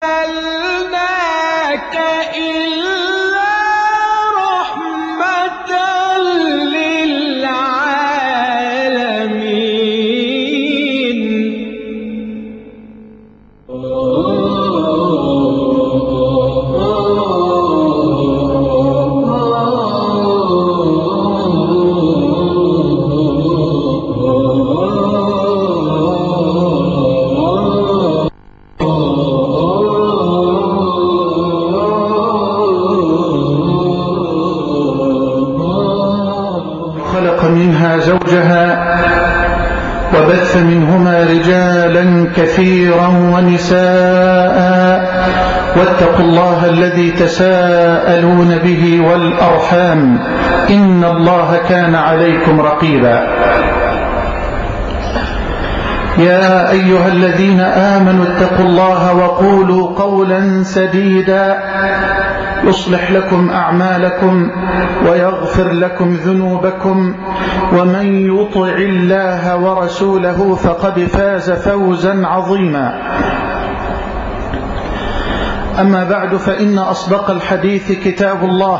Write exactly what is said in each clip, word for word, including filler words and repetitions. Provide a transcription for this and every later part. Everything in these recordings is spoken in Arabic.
أرسلناك إلا رحمة خلق منها زوجها وبث منهما رجالا كثيرا ونساء واتقوا الله الذي تساءلون به والأرحام إن الله كان عليكم رقيبا. يا أيها الذين آمنوا اتقوا الله وقولوا قولا سديدا يصلح لكم أعمالكم ويغفر لكم ذنوبكم ومن يطع الله ورسوله فقد فاز فوزا عظيما. أما بعد، فإن أصدق الحديث كتاب الله،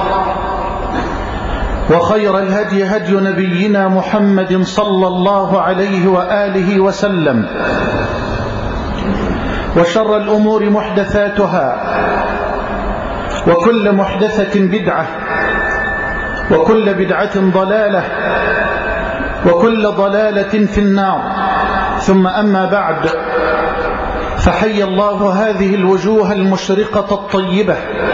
وخير الهدي هدي نبينا محمد صلى الله عليه وآله وسلم، وشر الأمور محدثاتها، وكل محدثة بدعة، وكل بدعة ضلالة، وكل ضلالة في النار. ثم أما بعد، فحي الله هذه الوجوه المشرقة الطيبة،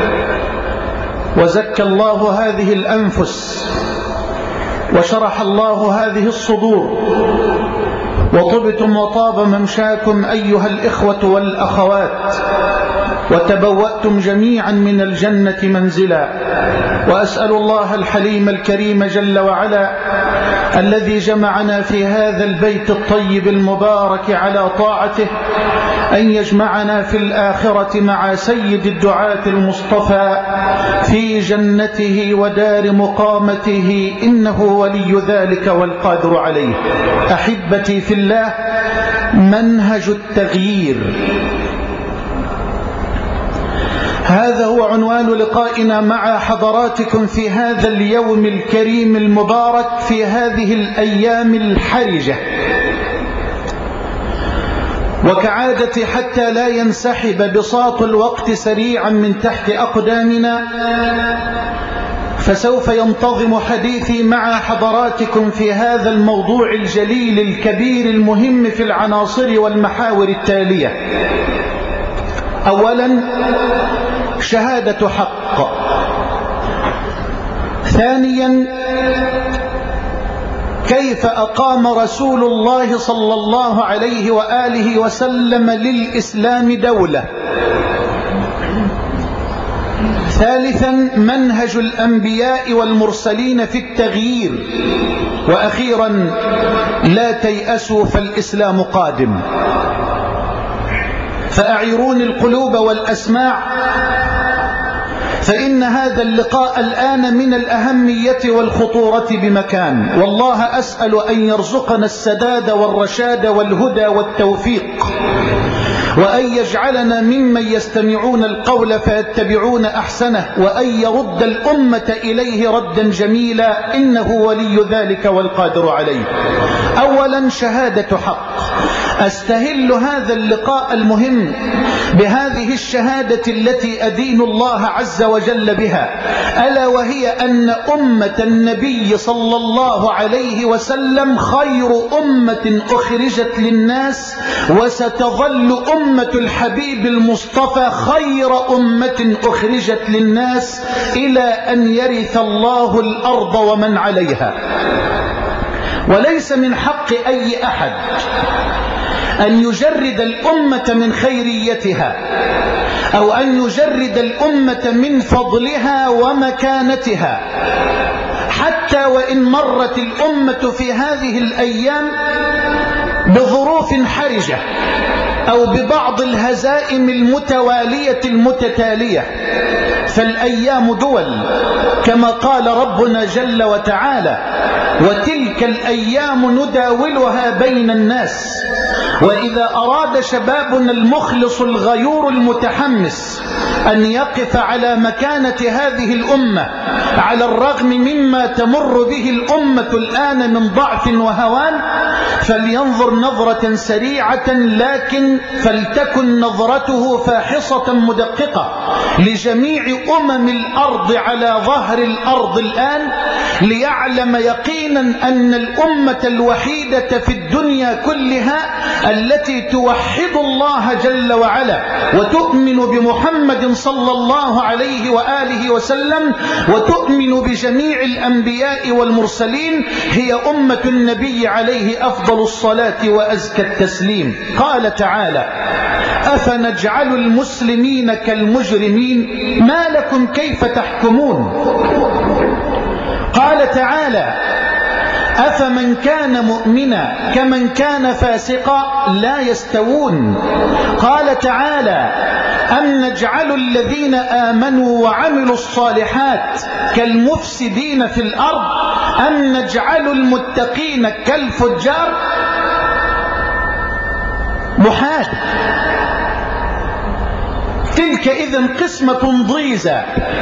وزكى الله هذه الأنفس، وشرح الله هذه الصدور، وطبتم وطاب ممشاكم أيها الإخوة والأخوات، وتبوأتم جميعا من الجنة منزلا. وأسأل الله الحليم الكريم جل وعلا الذي جمعنا في هذا البيت الطيب المبارك على طاعته أن يجمعنا في الآخرة مع سيد الدعاة المصطفى في جنته ودار مقامته، إنه ولي ذلك والقادر عليه. أحبتي في الله، منهج التغيير، هذا هو عنوان لقائنا مع حضراتكم في هذا اليوم الكريم المبارك، في هذه الأيام الحرجة. وكعادة حتى لا ينسحب بساط الوقت سريعا من تحت أقدامنا، فسوف ينتظم حديثي مع حضراتكم في هذا الموضوع الجليل الكبير المهم في العناصر والمحاور التالية. أولا، شهادة حق. ثانيا، كيف أقام رسول الله صلى الله عليه وآله وسلم للإسلام دولة. ثالثا، منهج الأنبياء والمرسلين في التغيير. وأخيرا، لا تيأسوا فالإسلام قادم. فأعيروني القلوب والأسماع، فإن هذا اللقاء الآن من الأهمية والخطورة بمكان، والله أسأل أن يرزقنا السداد والرشاد والهدى والتوفيق، وأن يجعلنا ممن يستمعون القول فيتبعون أحسنه، وأن يرد الأمة إليه ردا جميلا، إنه ولي ذلك والقادر عليه. أولا، شهادة حق. أستهل هذا اللقاء المهم بهذه الشهادة التي أدين الله عز وجل بها، ألا وهي أن أمة النبي صلى الله عليه وسلم خير أمة أخرجت للناس، وستظل أمة الحبيب المصطفى خير أمة أخرجت للناس إلى أن يرث الله الأرض ومن عليها. وليس من حق أي أحد أن يجرد الأمة من خيريتها، أو أن يجرد الأمة من فضلها ومكانتها، حتى وإن مرت الأمة في هذه الأيام بظروف حرجة أو ببعض الهزائم المتوالية المتتالية. فالأيام دول كما قال ربنا جل وتعالى: وتلك الأيام نداولها بين الناس. وإذا أراد شبابنا المخلص الغيور المتحمس أن يقف على مكانة هذه الأمة على الرغم مما تمر به الأمة الآن من ضعف وهوان، فلينظر نظرة سريعة لكن فلتكن نظرته فاحصة مدققة لجميع أمم الأرض على ظهر الأرض الآن، ليعلم يقينا أن الأمة الوحيدة في الدنيا كلها التي توحد الله جل وعلا وتؤمن بمحمد صلى الله عليه وآله وسلم وتؤمن بجميع الأنبياء والمرسلين هي أمة النبي عليه أفضل الصلاة وأزكى التسليم. قال تعالى: أفنجعل المسلمين كالمجرمين ما لكم كيف تحكمون. قال تعالى: أفمن كان مؤمنا كمن كان فاسقا لا يستوون. قال تعالى: أم نجعل الذين آمنوا وعملوا الصالحات كالمفسدين في الأرض أم نجعل المتقين كالفجار. محال. تلك إذن قسمة ضيزى،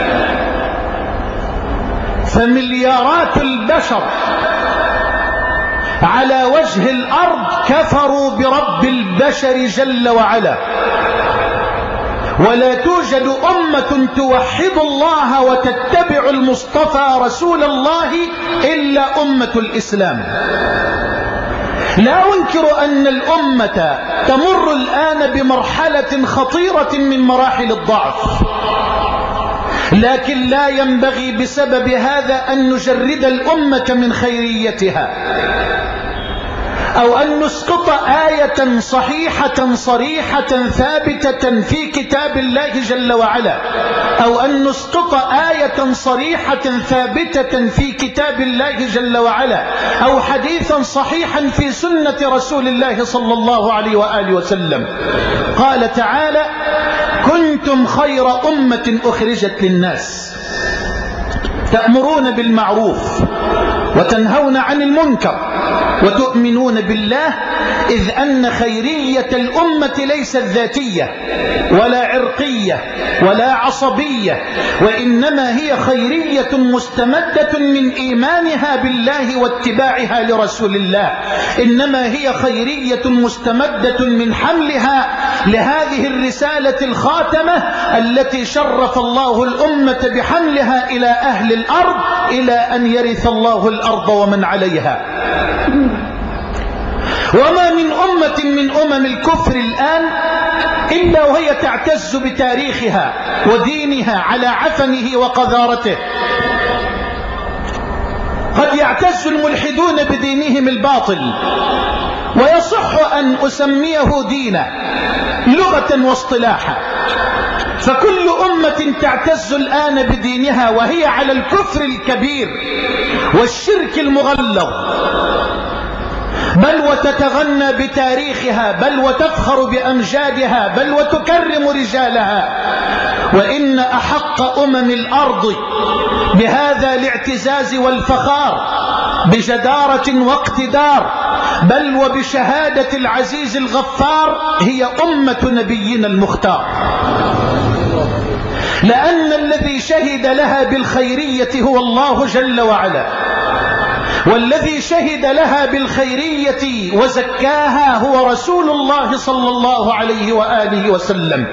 فمليارات البشر على وجه الأرض كفروا برب البشر جل وعلا، ولا توجد أمة توحد الله وتتبع المصطفى رسول الله إلا أمة الإسلام. لا أنكر أن الأمة تمر الآن بمرحلة خطيرة من مراحل الضعف، لكن لا ينبغي بسبب هذا أن نجرد الأمة من خيريتها أو أن نسقط آية صحيحة صريحة ثابتة في كتاب الله جل وعلا، أو أن نسقط آية صريحة ثابتة في كتاب الله جل وعلا، أو حديثا صحيحا في سنة رسول الله صلى الله عليه وآله وسلم. قال تعالى: كنتم خير أمة أخرجت للناس تأمرون بالمعروف وتنهون عن المنكر وتؤمنون بالله، إذ أن خيرية الأمة ليست ذاتية ولا عرقية ولا عصبية، وإنما هي خيرية مستمدة من إيمانها بالله واتباعها لرسول الله، إنما هي خيرية مستمدة من حملها لهذه الرسالة الخاتمة التي شرف الله الأمة بحملها إلى أهل الأرض إلى أن يرث الله الأرض ومن عليها. وما من أمة من أمم الكفر الآن إلا وهي تعتز بتاريخها ودينها على عفنه وقذارته. قد يعتز الملحدون بدينهم الباطل، ويصح أن أسميه دينا لغة واصطلاحا، فكل أمة تعتز الآن بدينها وهي على الكفر الكبير والشرك المغلظ، بل وتتغنى بتاريخها، بل وتفخر بأمجادها، بل وتكرم رجالها. وإن أحق أمم الأرض بهذا الاعتزاز والفخار بجدارة واقتدار، بل وبشهادة العزيز الغفار، هي أمة نبينا المختار، لأن الذي شهد لها بالخيرية هو الله جل وعلا، والذي شهد لها بالخيرية وزكاها هو رسول الله صلى الله عليه وآله وسلم.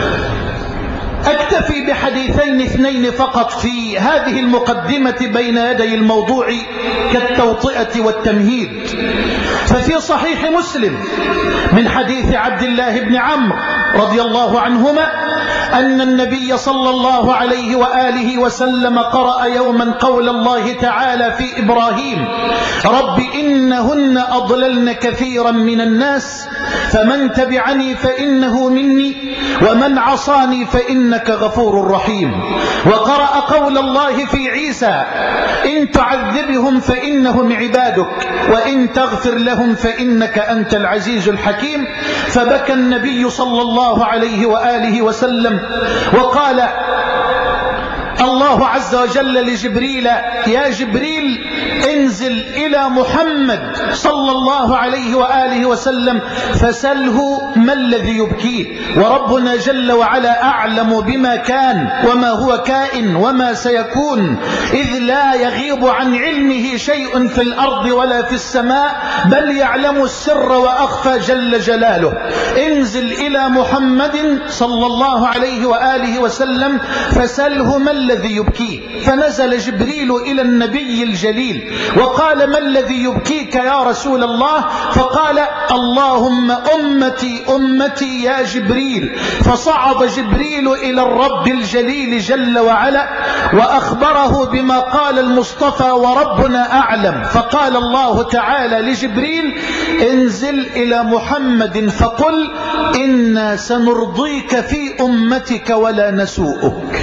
أكتفي بحديثين اثنين فقط في هذه المقدمة بين يدي الموضوع كالتوطئة والتمهيد. ففي صحيح مسلم من حديث عبد الله بن عمرو رضي الله عنهما أن النبي صلى الله عليه وآله وسلم قرأ يوما قول الله تعالى في إبراهيم: رب إنهن أضللن كثيرا من الناس فمن تبعني فإنه مني ومن عصاني فإنك غفور رحيم. وقرأ قول الله في عيسى: إن تعذبهم فإنهم عبادك وإن تغفر لهم فإنك أنت العزيز الحكيم. فبكى النبي صلى الله عليه وآله وسلم وقال الله عز وجل لجبريل: يا جبريل انزل إلى محمد صلى الله عليه وآله وسلم فسله ما الذي يبكيه، وربنا جل وعلا أعلم بما كان وما هو كائن وما سيكون، إذ لا يغيب عن علمه شيء في الأرض ولا في السماء، بل يعلم السر وأخفى جل جلاله. انزل إلى محمد صلى الله عليه وآله وسلم فسله ما الذي يبكيه. فنزل جبريل إلى النبي الجليل وقال: ما الذي يبكيك يا رسول الله؟ فقال: اللهم أمتي أمتي يا جبريل. فصعد جبريل إلى الرب الجليل جل وعلا وأخبره بما قال المصطفى وربنا أعلم. فقال الله تعالى لجبريل: انزل إلى محمد فقل: إنا سنرضيك في أمتك ولا نسوءك.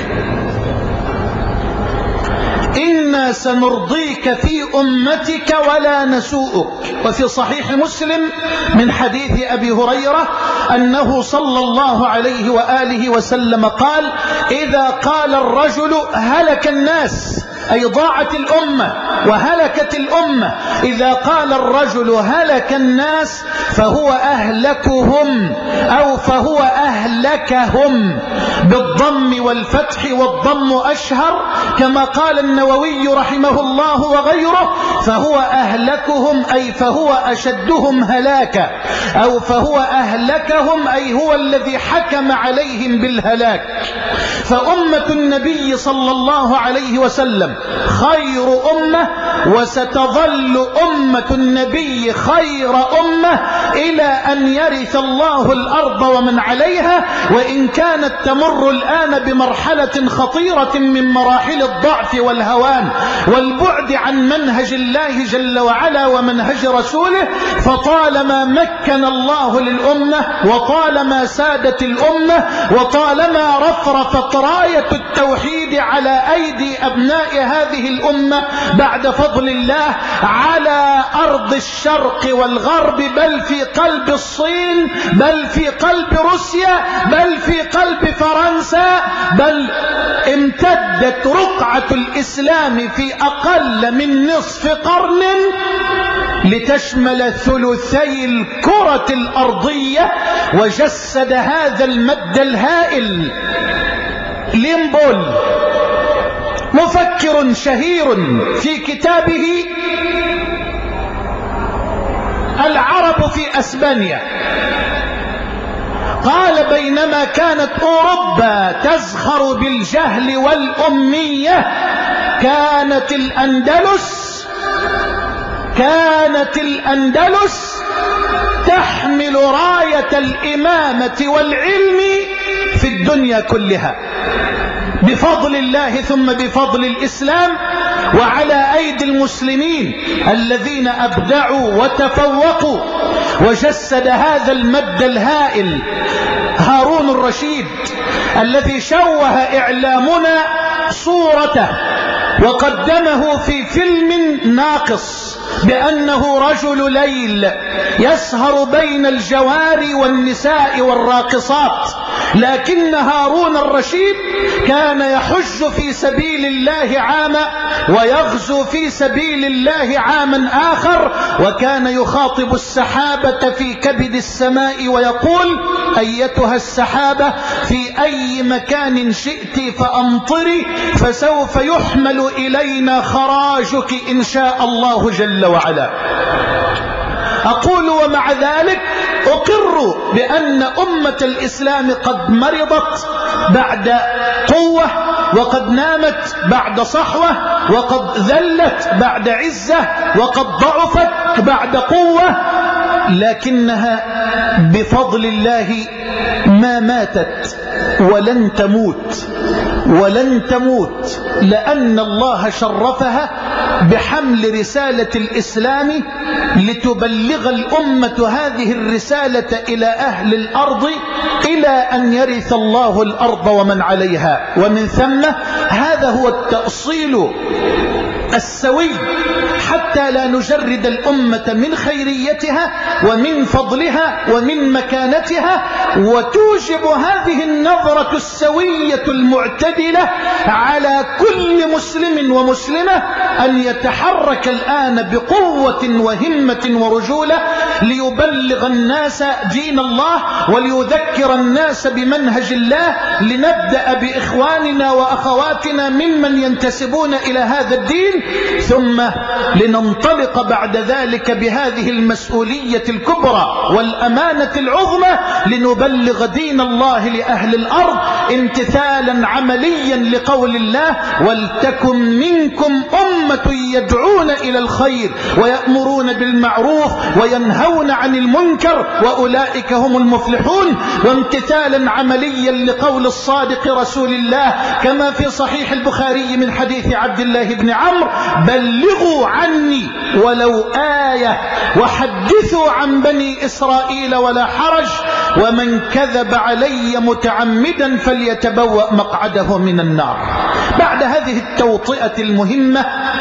إنا سنرضيك في أمتك ولا نسوءك. وفي صحيح مسلم من حديث أبي هريرة أنه صلى الله عليه وآله وسلم قال: إذا قال الرجل هلك الناس، أي ضاعت الأمة وهلكت الأمة، إذا قال الرجل هلك الناس فهو أهلكهم أو فهو أهلكهم بالضم والفتح، والضم أشهر كما قال النووي رحمه الله وغيره، فهو أهلكهم أي فهو أشدهم هلاكا، أو فهو أهلكهم أي هو الذي حكم عليهم بالهلاك. فأمة النبي صلى الله عليه وسلم خير أمة، وستظل أمة النبي خير أمة إلى أن يرث الله الأرض ومن عليها، وإن كانت تمر الآن بمرحلة خطيرة من مراحل الضعف والهوان والبعد عن منهج الله جل وعلا ومنهج رسوله. فطالما مكن الله للأمة، وطالما سادت الأمة، وطالما رفرفت راية التوحيد على أيدي أبناء هذه الأمة بعد فضل الله على أرض الشرق والغرب، بل في قلب الصين، بل في قلب روسيا، بل في قلب فرنسا، بل امتدت رقعة الإسلام في أقل من نصف قرن لتشمل ثلثي الكرة الأرضية. وجسد هذا المد الهائل ليمبول مفكر شهير في كتابه العرب في أسبانيا، قال: بينما كانت أوروبا تزخر بالجهل والأمية، كانت الأندلس كانت الأندلس تحمل راية الإمامة والعلم في الدنيا كلها بفضل الله ثم بفضل الإسلام، وعلى أيدي المسلمين الذين أبدعوا وتفوقوا. وجسد هذا المد الهائل هارون الرشيد الذي شوه إعلامنا صورته وقدمه في فيلم ناقص بأنه رجل ليل يسهر بين الجواري والنساء والراقصات، لكن هارون الرشيد كان يحج في سبيل الله عاما ويغزو في سبيل الله عاما آخر، وكان يخاطب السحابة في كبد السماء ويقول: أيتها السحابة في أي مكان شئت فأمطري، فسوف يحمل إلينا خراجك إن شاء الله جل وعلا. أقول ومع ذلك أقر بأن أمة الإسلام قد مرضت بعد قوة، وقد نامت بعد صحوة، وقد ذلت بعد عزة، وقد ضعفت بعد قوة، لكنها بفضل الله ما ماتت ولن تموت ولن تموت، لأن الله شرفها بحمل رسالة الإسلام لتبلغ الأمة هذه الرسالة إلى أهل الأرض إلى أن يرث الله الأرض ومن عليها. ومن ثم هذا هو التأصيل السوي حتى لا نجرد الأمة من خيريتها ومن فضلها ومن مكانتها. وتوجب هذه النظرة السوية المعتدلة على كل مسلم ومسلمة أن يتحرك الآن بقوة وهمة ورجولة ليبلغ الناس دين الله وليذكر الناس بمنهج الله. لنبدأ بإخواننا وأخواتنا ممن ينتسبون إلى هذا الدين، ثم لننطلق بعد ذلك بهذه المسؤولية الكبرى والأمانة العظمى لنبلغ دين الله لأهل الأرض امتثالا عمليا لقول الله: ولتكن منكم أمة يدعون إلى الخير ويأمرون بالمعروف وينهون عن المنكر وأولئك هم المفلحون. وامتثالا عمليا لقول الصادق رسول الله كما في صحيح البخاري من حديث عبد الله بن عمرو: بلغوا عني ولو آية وحدثوا عن بني إسرائيل ولا حرج، ومن كذب علي متعمدا فليتبوأ مقعده من النار. بعد هذه التوطئة المهمة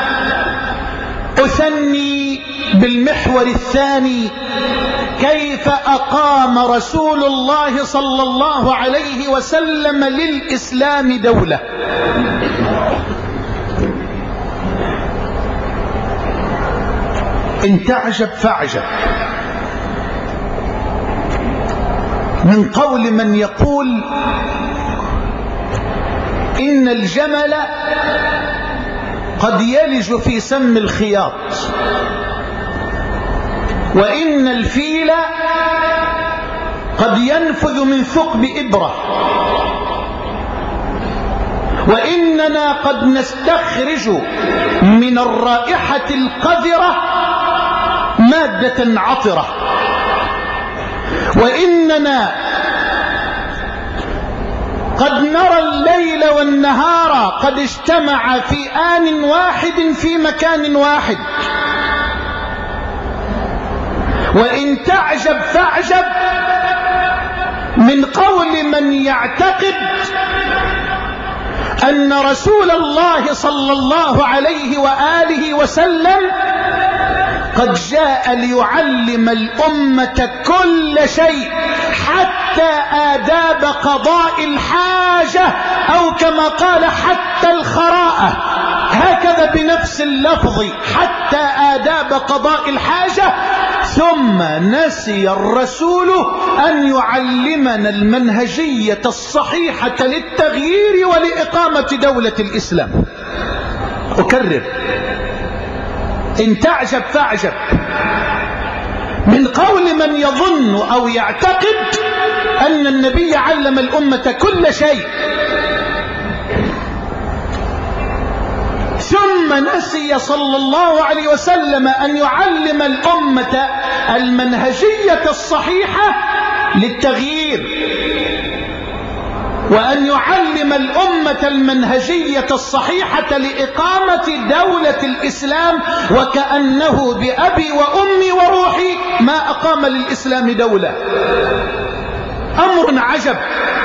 أثني بالمحور الثاني: كيف أقام رسول الله صلى الله عليه وسلم للإسلام دولة. إن تعجب فاعجب من قول من يقول إن الجمل قد يلج في سم الخياط، وإن الفيل قد ينفذ من ثقب إبرة، وإننا قد نستخرج من الرائحة القذرة مادة عطرة، وإننا قد نرى الليل والنهار قد اجتمع في آن واحد في مكان واحد. وإن تعجب فاعجب من قول من يعتقد أن رسول الله صلى الله عليه وآله وسلم قد جاء ليعلم الأمة كل شيء حتى آداب قضاء الحاجة، أو كما قال حتى الخراءة، هكذا بنفس اللفظ حتى آداب قضاء الحاجة. ثم نسي الرسول أن يعلمنا المنهجية الصحيحة للتغيير ولإقامة دولة الإسلام. أكرر: إن تعجب فاعجب من قول من يظن أو يعتقد أن النبي علم الأمة كل شيء ثم نسي صلى الله عليه وسلم أن يعلم الأمة المنهجية الصحيحة للتغيير، وأن يعلم الأمة المنهجية الصحيحة لإقامة دولة الإسلام، وكأنه بأبي وأمي وروحي ما أقام للإسلام دولة. أمر عجب.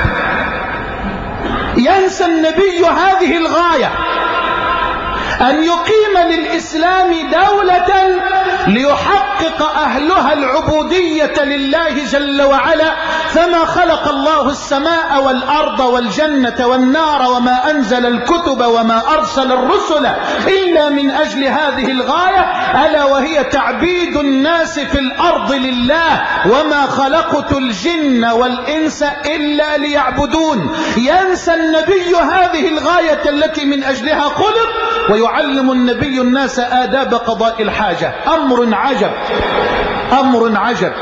ينسى النبي هذه الغاية، أن يقيم للإسلام دولة ليحقق أهلها العبودية لله جل وعلا. فما خلق الله السماء والأرض والجنة والنار وما أنزل الكتب وما أرسل الرسل إلا من أجل هذه الغاية، ألا وهي تعبيد الناس في الأرض لله. وما خلقت الجن والإنس إلا ليعبدون. ينسى النبي هذه الغاية التي من أجلها خلق، ويعلم النبي الناس آداب قضاء الحاجة. أمر عجب، أمر عجب.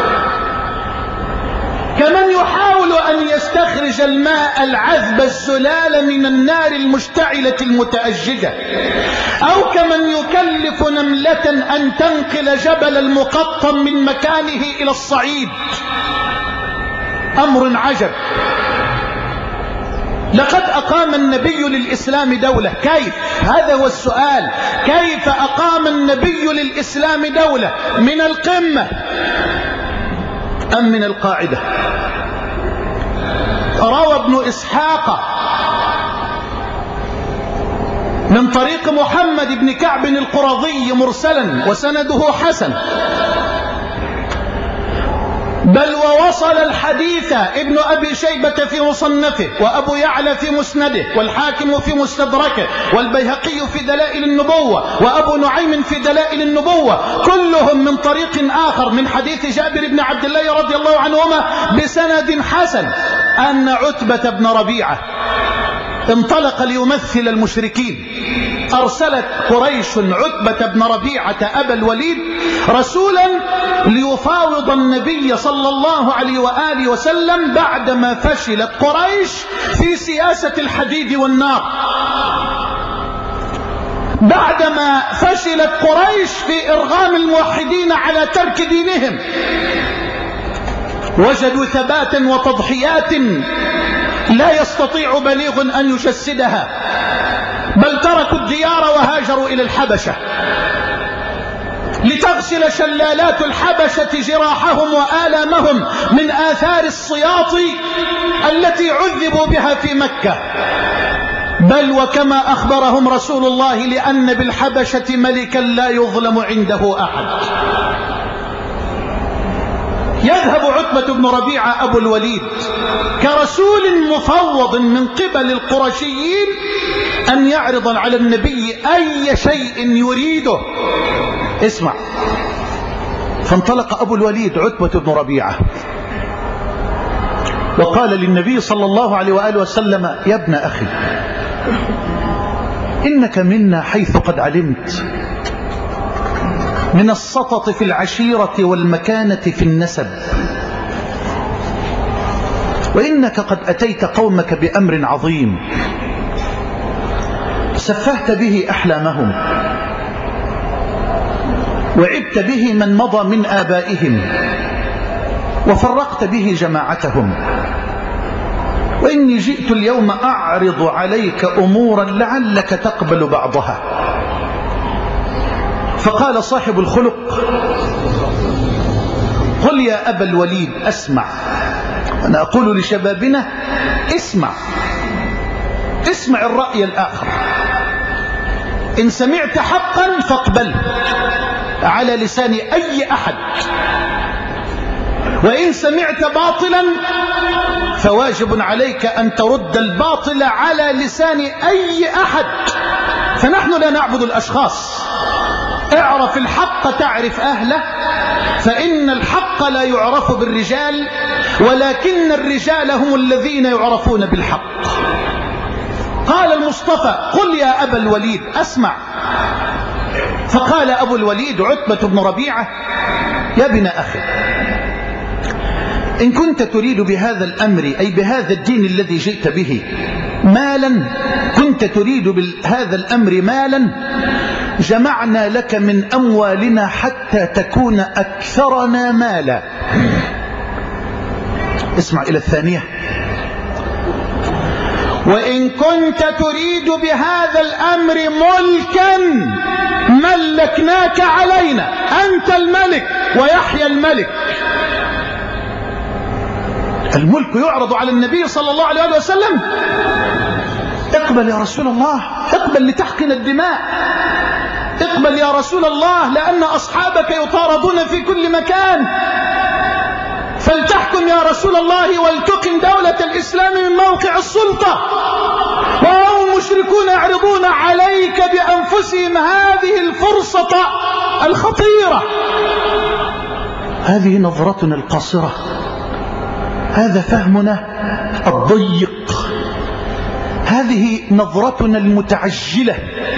كمن يحاول أن يستخرج الماء العذب الزلال من النار المشتعلة المتأججة، أو كمن يكلف نملة أن تنقل جبل المقطم من مكانه إلى الصعيد. أمر عجب. لقد أقام النبي للإسلام دولة. كيف؟ هذا هو السؤال. كيف أقام النبي للإسلام دولة؟ من القمة أم من القاعدة؟ روى ابن إسحاق من طريق محمد بن كعب القرظي مرسلا وسنده حسن، بل ووصل الحديث ابن أبي شيبة في مصنفه، وأبو يعلى في مسنده، والحاكم في مستدركه، والبيهقي في دلائل النبوة، وأبو نعيم في دلائل النبوة، كلهم من طريق آخر من حديث جابر بن عبد الله رضي الله عنهما بسند حسن أن عتبة بن ربيعة انطلق ليمثل المشركين. أرسلت قريش عتبة بن ربيعة أبا الوليد رسولا ليفاوض النبي صلى الله عليه وآله وسلم بعدما فشلت قريش في سياسة الحديد والنار، بعدما فشلت قريش في إرغام الموحدين على ترك دينهم، وجدوا ثباتا وتضحيات لا يستطيع بليغ أن يجسدها، بل تركوا الديار وهاجروا إلى الحبشة لتغسل شلالات الحبشة جراحهم وآلامهم من آثار السياط التي عذبوا بها في مكة. بل وكما أخبرهم رسول الله لأن بالحبشة ملكا لا يظلم عنده أحد. يذهب عتبة بن ربيعة أبو الوليد كرسول مفوض من قبل القرشيين أن يعرض على النبي أي شيء يريده. اسمع، فانطلق أبو الوليد عتبة بن ربيعة وقال للنبي صلى الله عليه وآله وسلم: يا ابن أخي، إنك منا حيث قد علمت من السطط في العشيرة والمكانة في النسب، وإنك قد أتيت قومك بأمر عظيم سفهت به أحلامهم وعبت به من مضى من آبائهم وفرقت به جماعتهم، وإني جئت اليوم أعرض عليك أمورا لعلك تقبل بعضها. فقال صاحب الخلق: قل يا أبا الوليد أسمع. أنا أقول لشبابنا: اسمع اسمع الرأي الآخر، إن سمعت حقا فاقبل على لسان أي أحد، وإن سمعت باطلا فواجب عليك أن ترد الباطل على لسان أي أحد، فنحن لا نعبد الأشخاص. اعرف الحق تعرف أهله، فإن الحق لا يعرف بالرجال، ولكن الرجال هم الذين يعرفون بالحق. قال المصطفى: قل يا أبا الوليد أسمع. فقال أبو الوليد عتبة بن ربيعة: يا ابن أخي، إن كنت تريد بهذا الأمر أي بهذا الدين الذي جئت به مالا، كنت تريد بهذا الأمر مالا، جمعنا لك من أموالنا حتى تكون أكثرنا مالا. اسمع إلى الثانية: وإن كنت تريد بهذا الأمر ملكا ملكناك علينا، أنت الملك ويحيى الملك. الملك يعرض على النبي صلى الله عليه وسلم. اقبل يا رسول الله، اقبل لتحقن الدماء، اقبل يا رسول الله، لأن أصحابك يطاردون في كل مكان، فلتحكم يا رسول الله ولتقم دولة الإسلام من موقع السلطة. وهم المشركون يعرضون عليك بأنفسهم هذه الفرصة الخطيرة. هذه نظرتنا القاصرة، هذا فهمنا الضيق، هذه نظرتنا المتعجلة.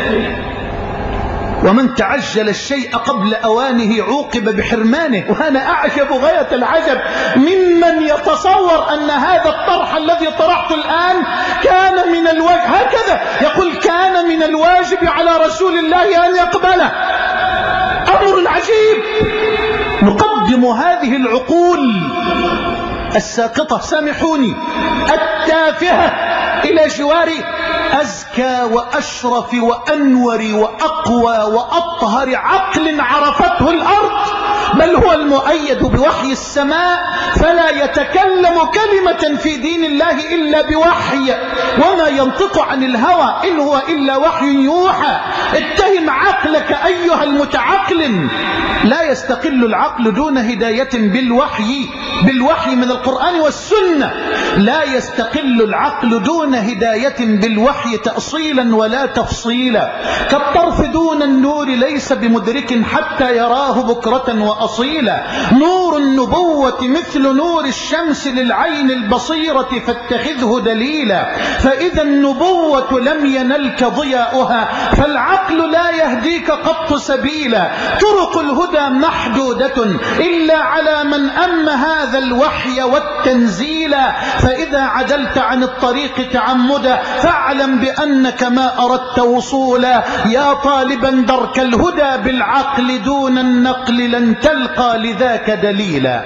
ومن تعجل الشيء قبل أوانه عوقب بحرمانه. وأنا أعجب غاية العجب ممن يتصور أن هذا الطرح الذي طرحته الآن كان من الواجب، هكذا يقول كان من الواجب على رسول الله أن يقبله. أمر عجيب. نقدم هذه العقول الساقطة، سامحوني، التافهة إلى جوار أزكى وأشرف وأنور وأقوى وأطهر عقل عرفته الأرض، بل هو المؤيد بوحي السماء، فلا يتكلم كلمة في دين الله إلا بوحي، وما ينطق عن الهوى إن هو إلا وحي يوحى. اتهم عقلك أيها المتعقل، لا يستقل العقل دون هداية بالوحي، بالوحي من القرآن والسنة. لا يستقل العقل دون هداية بالوحي تأصيلا ولا تفصيلا. كالطرف دون النور ليس بمدرك حتى يراه بكرة وأصيلا. نور النبوة مثل نور الشمس للعين البصيرة فاتخذه دليلا. فإذا النبوة لم ينلك ضياؤها فالعقل لا يهديك قط سبيلا. طرق الهدى محدودة إلا على من أم هذا الوحي والتنزيل. فإذا عدلت عن الطريق تعمدا فاعلم بأنك ما أردت وصولا. يا طالبا درك الهدى بالعقل دون النقل لن تلقى لذاك دليلا.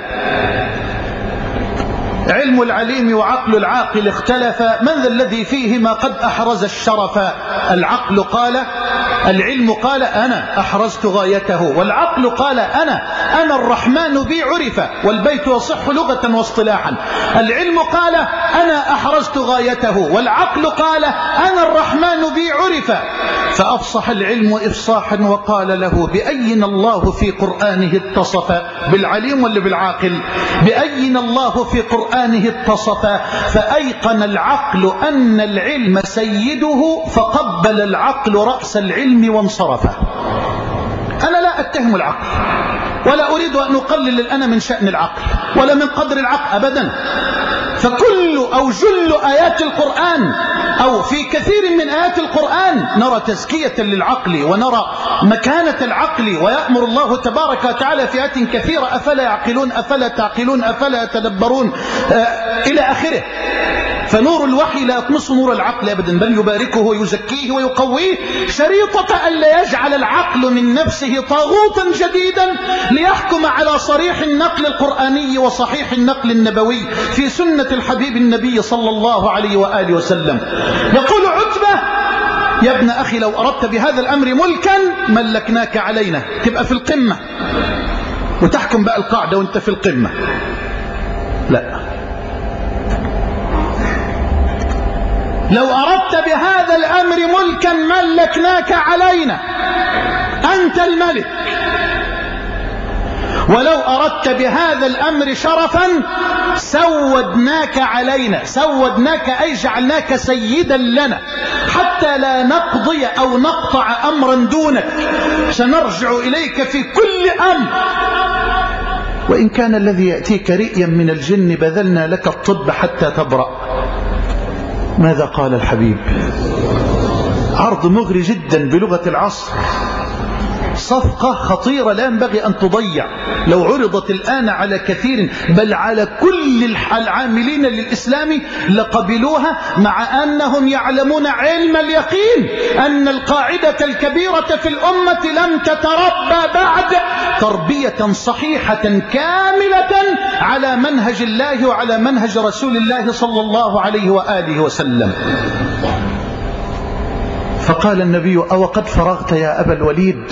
علم العليم وعقل العاقل اختلفا، من ذا الذي فيهما قد أحرز الشرف؟ العقل قال، العلم قال أنا أحرزت غايته، والعقل قال أنا أنا الرحمن بي عرف، والبيت يصح لغة واصطلاحا. العلم قال أنا أحرزت غايته، والعقل قال أنا الرحمن بي عرف. فأفصح العلم إفصاحا وقال له بأين الله في قرآنه اتصف؟ بالعليم ولا بالعاقل؟ بأين الله في قرآنه اتصف؟ فأيقن العقل أن العلم سيده فقبل العقل رأس العلم وانصرف. أنا لا أتهم العقل ولا أريد أن أقلل الأنا من شأن العقل ولا من قدر العقل أبدا. فكل أو جل آيات القرآن أو في كثير من آيات القرآن نرى تزكية للعقل ونرى مكانة العقل، ويأمر الله تبارك وتعالى في آيات كثيرة أفلا يعقلون أفلا تعقلون أفلا يتدبرون آه إلى آخره. فنور الوحي لا يطمس نور العقل أبدا، بل يباركه ويزكيه ويقويه، شريطة ألا يجعل العقل من نفسه طاغوتا جديدا ليحكم على صريح النقل القرآني وصحيح النقل النبوي في سنة الحبيب النبي صلى الله عليه وآله وسلم. يقول عتبة يا ابن أخي لو أردت بهذا الأمر ملكا ملكناك علينا، تبقى في القمة وتحكم بقى القاعدة وانت في القمة. لا، لو أردت بهذا الأمر ملكا ملكناك علينا، أنت الملك. ولو أردت بهذا الأمر شرفا سودناك علينا، سودناك أي جعلناك سيدا لنا حتى لا نقضي أو نقطع أمرا دونك، سنرجع إليك في كل أمر. وإن كان الذي يأتيك رئيا من الجن بذلنا لك الطب حتى تبرأ. ماذا قال الحبيب؟ عرض مغري جدا بلغة العصر، صفقة خطيرة لا ينبغي أن تضيع. لو عرضت الآن على كثير بل على كل العاملين للإسلام لقبلوها، مع أنهم يعلمون علم اليقين أن القاعدة الكبيرة في الأمة لم تتربى بعد تربية صحيحة كاملة على منهج الله وعلى منهج رسول الله صلى الله عليه وآله وسلم. فقال النبي أو قد فرغت يا أبا الوليد؟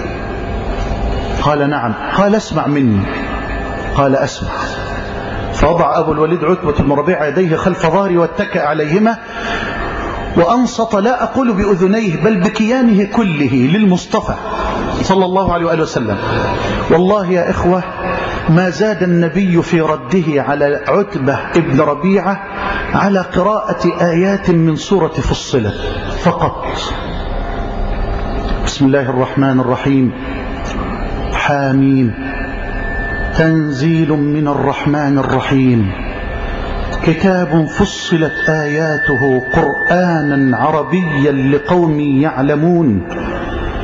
قال نعم. قال اسمع مني. قال أسمع. فوضع أبو الوليد عتبة بن ربيعة يديه خلف ظهري واتكأ عليهما وأنصت، لا أقول بأذنيه بل بكيانه كله للمصطفى صلى الله عليه وآله وسلم. والله يا إخوة ما زاد النبي في رده على عتبة بن ربيعة على قراءة آيات من سورة فصلت فقط. بسم الله الرحمن الرحيم. حامين تنزيل من الرحمن الرحيم. كتاب فصلت آياته قرآنا عربيا لقوم يعلمون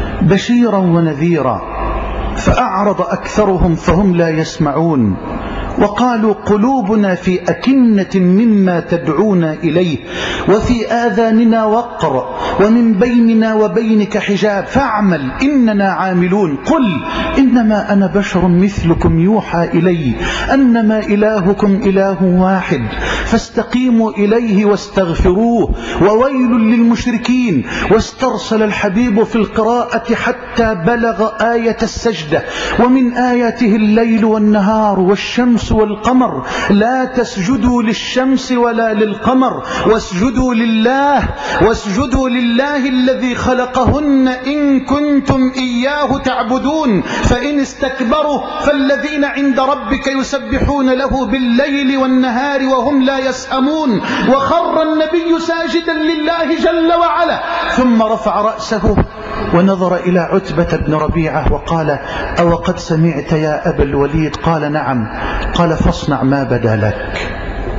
بشيرا ونذيرا فأعرض أكثرهم فهم لا يسمعون وقالوا قلوبنا في أكنة مما تدعونا إليه وفي آذاننا وقر ومن بيننا وبينك حجاب فاعمل إننا عاملون. قل إنما أنا بشر مثلكم يوحى إلي أنما إلهكم إله واحد فاستقيموا إليه واستغفروه وويل للمشركين. واسترسل الحبيب في القراءة حتى بلغ آية السجدة ومن آياته الليل والنهار والشمس والقمر لا تسجدوا للشمس ولا للقمر واسجدوا لله واسجدوا لله الذي خلقهن إن كنتم إياه تعبدون فإن استكبروا فالذين عند ربك يسبحون له بالليل والنهار وهم لا يسأمون. وخر النبي ساجدا لله جل وعلا ثم رفع رأسه ونظر إلى عتبة بن ربيعة وقال أو قد سمعت يا أبا الوليد؟ قال نعم. قال فاصنع ما بدا لك.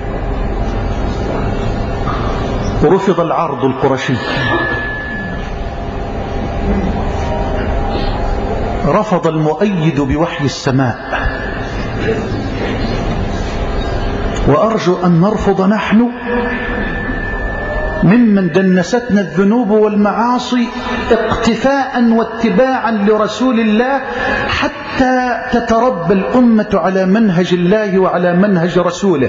ورفض العرض القرشي، رفض المؤيد بوحي السماء. وأرجو أن نرفض نحن ممن دنستنا الذنوب والمعاصي اقتفاء واتباعا لرسول الله حتى تتربى الأمة على منهج الله وعلى منهج رسوله.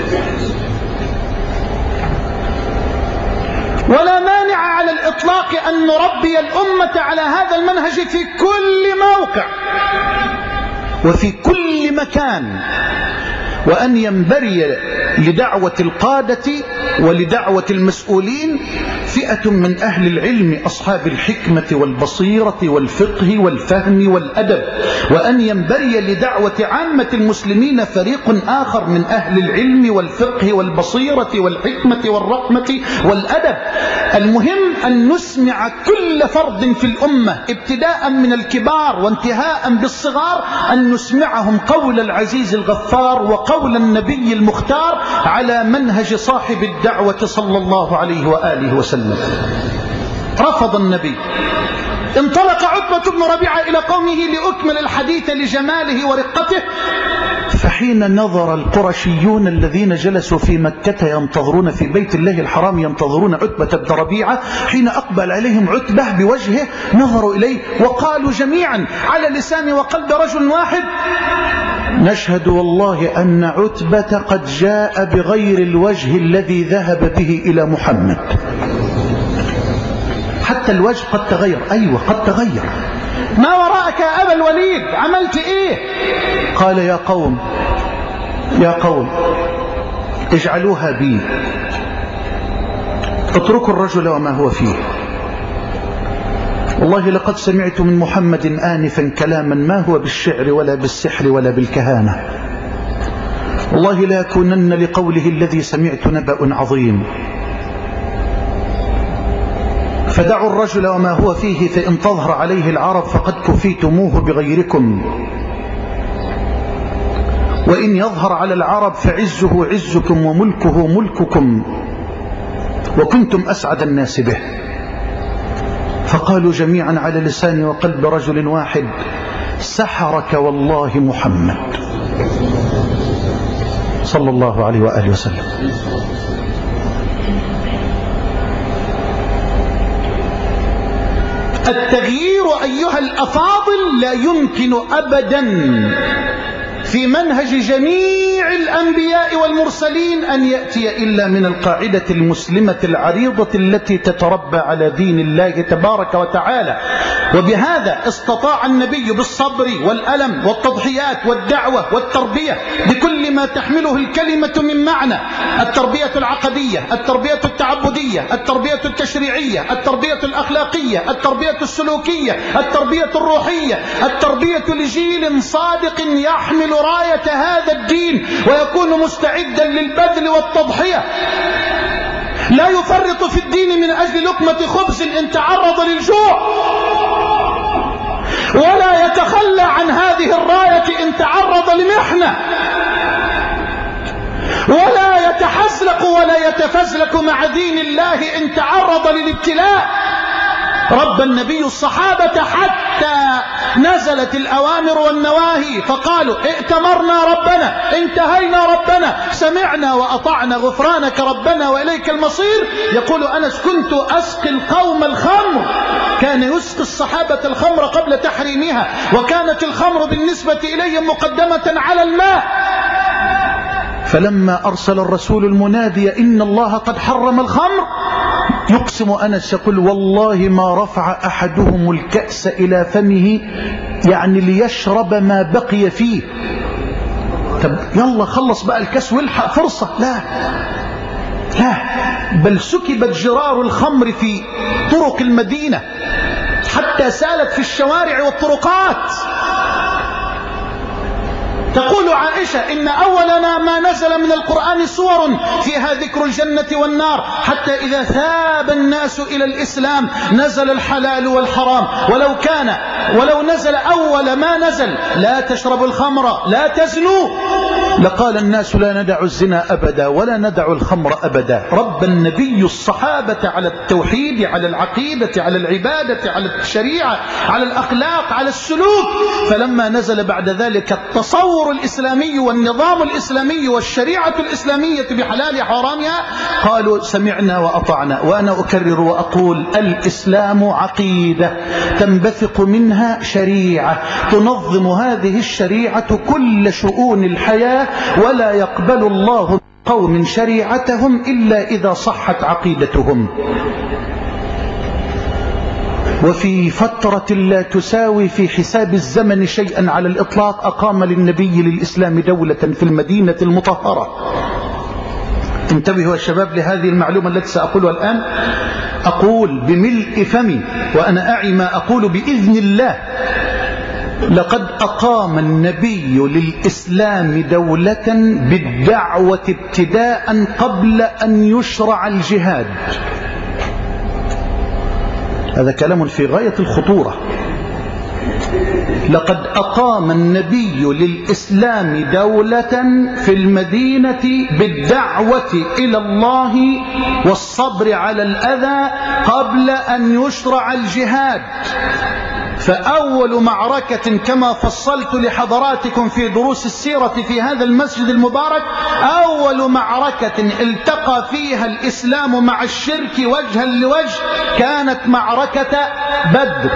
ولا مانع على الإطلاق أن نربي الأمة على هذا المنهج في كل موقع وفي كل مكان، وأن ينبري لدعوة القادة ولدعوة المسؤولين فئة من أهل العلم أصحاب الحكمة والبصيرة والفقه والفهم والأدب، وأن ينبري لدعوة عامة المسلمين فريق آخر من أهل العلم والفقه والبصيرة والحكمة والرحمة والأدب. المهم أن نسمع كل فرد في الأمة ابتداء من الكبار وانتهاء بالصغار، أن نسمعهم قول العزيز الغفار وقول النبي المختار على منهج صاحب الدعوة صلى الله عليه وآله وسلم. رفض النبي. انطلق عتبة بن ربيعة إلى قومه لأكمل الحديث لجماله ورقته. فحين نظر القرشيون الذين جلسوا في مكة ينتظرون في بيت الله الحرام ينتظرون عتبة بن ربيعة، حين أقبل عليهم عتبة بوجهه نظروا إليه وقالوا جميعا على لسان وقلب رجل واحد نشهد والله أن عتبة قد جاء بغير الوجه الذي ذهب به إلى محمد. حتى الوجه قد تغير. أيوة قد تغير. ما وراءك يا أبا الوليد؟ عملت إيه؟ قال يا قوم يا قوم اجعلوها بي، اتركوا الرجل وما هو فيه. والله لقد سمعت من محمد آنفا كلاما ما هو بالشعر ولا بالسحر ولا بالكهانة. والله لا يكونن لقوله الذي سمعت نبأ عظيم. فدعوا الرجل وما هو فيه، فإن تظهر عليه العرب فقد كفيتموه بغيركم، وإن يظهر على العرب فعزه عزكم وملكه ملككم، وكنتم أسعد الناس به. فقالوا جميعا على لسان وقلب رجل واحد سحرك والله محمد صلى الله عليه وآله وسلم. التغيير أيها الأفاضل لا يمكن أبدا في منهج جميع الأنبياء والمرسلين أن يأتي إلا من القاعدة المسلمة العريضة التي تتربى على دين الله تبارك وتعالى. وبهذا استطاع النبي بالصبر والألم والتضحيات والدعوة والتربية بكل ما تحمله الكلمة من معنى: التربية العقدية، التربية التعبدية، التربية التشريعية، التربية الأخلاقية، التربية السلوكية، التربية الروحية، التربية لجيل صادق يحمل راية هذا الدين ويكون مستعدا للبذل والتضحية، لا يفرط في الدين من أجل لقمة خبز إن تعرض للجوع، ولا يتخلى عن هذه الراية إن تعرض لمحنة، ولا يتحزلق ولا يتفزلك مع دين الله إن تعرض للابتلاء. رب النبي الصحابة حتى نزلت الأوامر والنواهي فقالوا ائتمرنا ربنا، انتهينا ربنا، سمعنا وأطعنا، غفرانك ربنا وإليك المصير. يقول أنس كنت أسقي القوم الخمر، كان يسقي الصحابة الخمر قبل تحريمها، وكانت الخمر بالنسبة إليهم مقدمة على الماء. فلما أرسل الرسول المنادي إن الله قد حرم الخمر، يقسم أنس يقول والله ما رفع أحدهم الكأس إلى فمه يعني ليشرب ما بقي فيه. طب يلا خلص بقى الكأس والحق فرصة، لا لا، بل سكبت جرار الخمر في طرق المدينة حتى سالت في الشوارع والطرقات. تقول عائشة إن أولنا ما نزل من القرآن سور فيها ذكر الجنة والنار، حتى إذا ثاب الناس إلى الإسلام نزل الحلال والحرام. ولو كان ولو نزل أول ما نزل لا تشربوا الخمر لا تزنوا، لقال الناس لا ندع الزنا أبدا ولا ندع الخمر أبدا. رب النبي الصحابة على التوحيد، على العقيدة، على العبادة، على الشريعة، على الأخلاق، على السلوك. فلما نزل بعد ذلك التصور الإسلامي والنظام الإسلامي والشريعة الإسلامية بحلال حرامها قالوا سمعنا وأطعنا. وأنا أكرر وأقول الإسلام عقيدة تنبثق منها شريعة تنظم هذه الشريعة كل شؤون الحياة، ولا يقبل الله قوم شريعتهم إلا إذا صحت عقيدتهم. وفي فترة لا تساوي في حساب الزمن شيئا على الإطلاق أقام للنبي للإسلام دولة في المدينة المطهرة. انتبهوا يا شباب لهذه المعلومة التي سأقولها الآن، أقول بملء فمي وأنا أعي ما أقول بإذن الله. لقد أقام النبي للإسلام دولة بالدعوة ابتداء قبل أن يشرع الجهاد. هذا كلام في غاية الخطورة. لقد أقام النبي للإسلام دولة في المدينة بالدعوة إلى الله والصبر على الأذى قبل أن يشرع الجهاد. فأول معركة كما فصلت لحضراتكم في دروس السيرة في هذا المسجد المبارك، أول معركة التقى فيها الإسلام مع الشرك وجها لوجه كانت معركة بدر.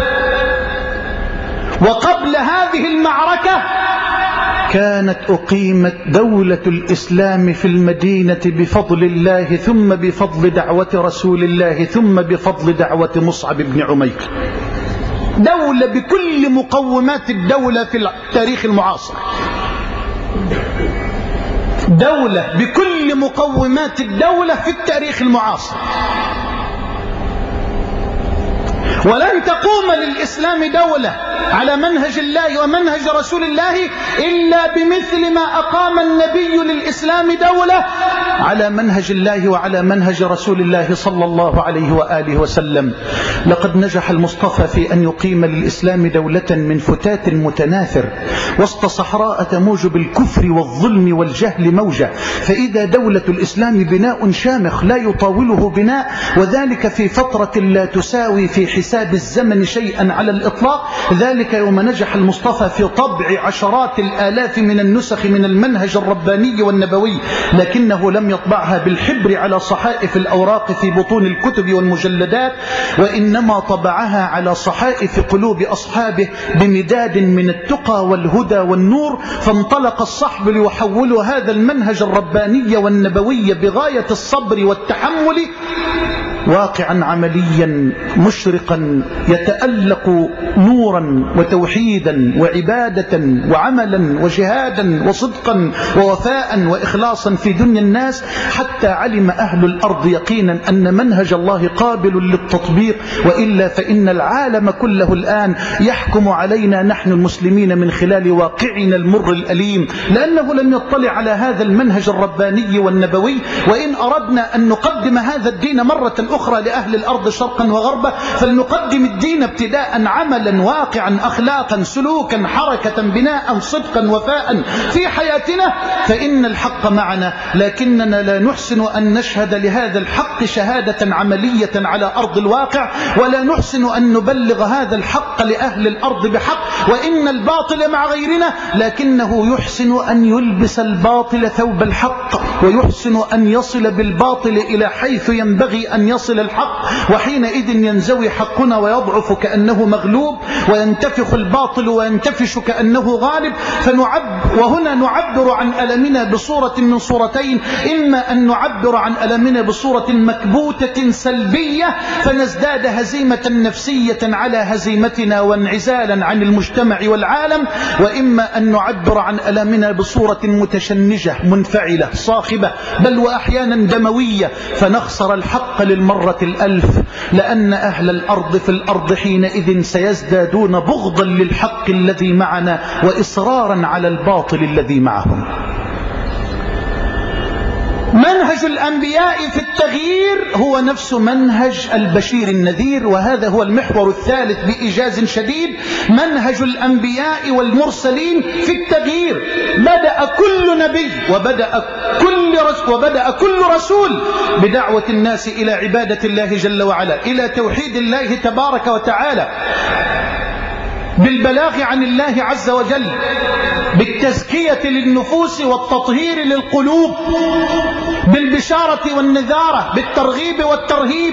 وقبل هذه المعركة كانت أقيمت دولة الإسلام في المدينة بفضل الله، ثم بفضل دعوة رسول الله، ثم بفضل دعوة مصعب بن عمير. دولة بكل مقومات الدولة في التاريخ المعاصر، دولة بكل مقومات الدولة في التاريخ المعاصر. ولن تقوم للإسلام دولة على منهج الله ومنهج رسول الله إلا بمثل ما أقام النبي للإسلام دولة على منهج الله وعلى منهج رسول الله صلى الله عليه وآله وسلم. لقد نجح المصطفى في أن يقيم للإسلام دولة من فتات متناثر وسط صحراء تموج بالكفر والظلم والجهل موجة. فإذا دولة الإسلام بناء شامخ لا يطاوله بناء، وذلك في فترة لا تساوي في حساب الزمن شيئا على الإطلاق. ذلك يوم نجح المصطفى في طبع عشرات الآلاف من النسخ من المنهج الرباني والنبوي، لكنه لم يطبعها بالحبر على صحائف الأوراق في بطون الكتب والمجلدات، وإنما طبعها على صحائف قلوب أصحابه بمداد من التقى والهدى والنور. فانطلق الصحب ليحولوا هذا المنهج الرباني والنبوي بغاية الصبر والتحمل واقعا عمليا مشرقا يتألق نورا وتوحيدا وعبادة وعملا وجهادا وصدقا ووفاء وإخلاصا في دنيا الناس، حتى علم أهل الأرض يقينا أن منهج الله قابل للتطبيق، وإلا فإن العالم كله الآن يحكم علينا نحن المسلمين من خلال واقعنا المر الأليم، لأنه لم يطلع على هذا المنهج الرباني والنبوي. وإن أردنا أن نقدم هذا الدين مرة أخرى أخرى لأهل الأرض شرقا وغربا، فلنقدم الدين ابتداء عملا واقعا أخلاقا سلوكا حركة بناء صدقا وفاء في حياتنا، فإن الحق معنا، لكننا لا نحسن أن نشهد لهذا الحق شهادة عملية على أرض الواقع، ولا نحسن أن نبلغ هذا الحق لأهل الأرض بحق. وإن الباطل مع غيرنا، لكنه يحسن أن يلبس الباطل ثوب الحق، ويحسن أن يصل بالباطل إلى حيث ينبغي أن يصل الحق، وحينئذ ينزوي حقنا ويضعف كأنه مغلوب، وينتفخ الباطل وينتفش كأنه غالب. فنعب وهنا نعبر عن ألمنا بصورة من صورتين: إما أن نعبر عن ألمنا بصورة مكبوتة سلبية فنزداد هزيمة نفسية على هزيمتنا وانعزالا عن المجتمع والعالم، وإما أن نعبر عن ألمنا بصورة متشنجة منفعلة صاخبة بل وأحيانا دموية، فنخسر الحق للمرة الألف، لأن أهل الأرض في الأرض حينئذ سيزدادون بغضا للحق الذي معنا وإصرارا على الباطل الذي معهم. منهج الأنبياء في التغيير هو نفس منهج البشير النذير، وهذا هو المحور الثالث بإيجاز شديد. منهج الأنبياء والمرسلين في التغيير. بدأ كل نبي وبدأ كل رسول, وبدأ كل رسول بدعوة الناس إلى عبادة الله جل وعلا، إلى توحيد الله تبارك وتعالى، بالبلاغ عن الله عز وجل، بالتزكية للنفوس والتطهير للقلوب، بالبشارة والنذارة، بالترغيب والترهيب.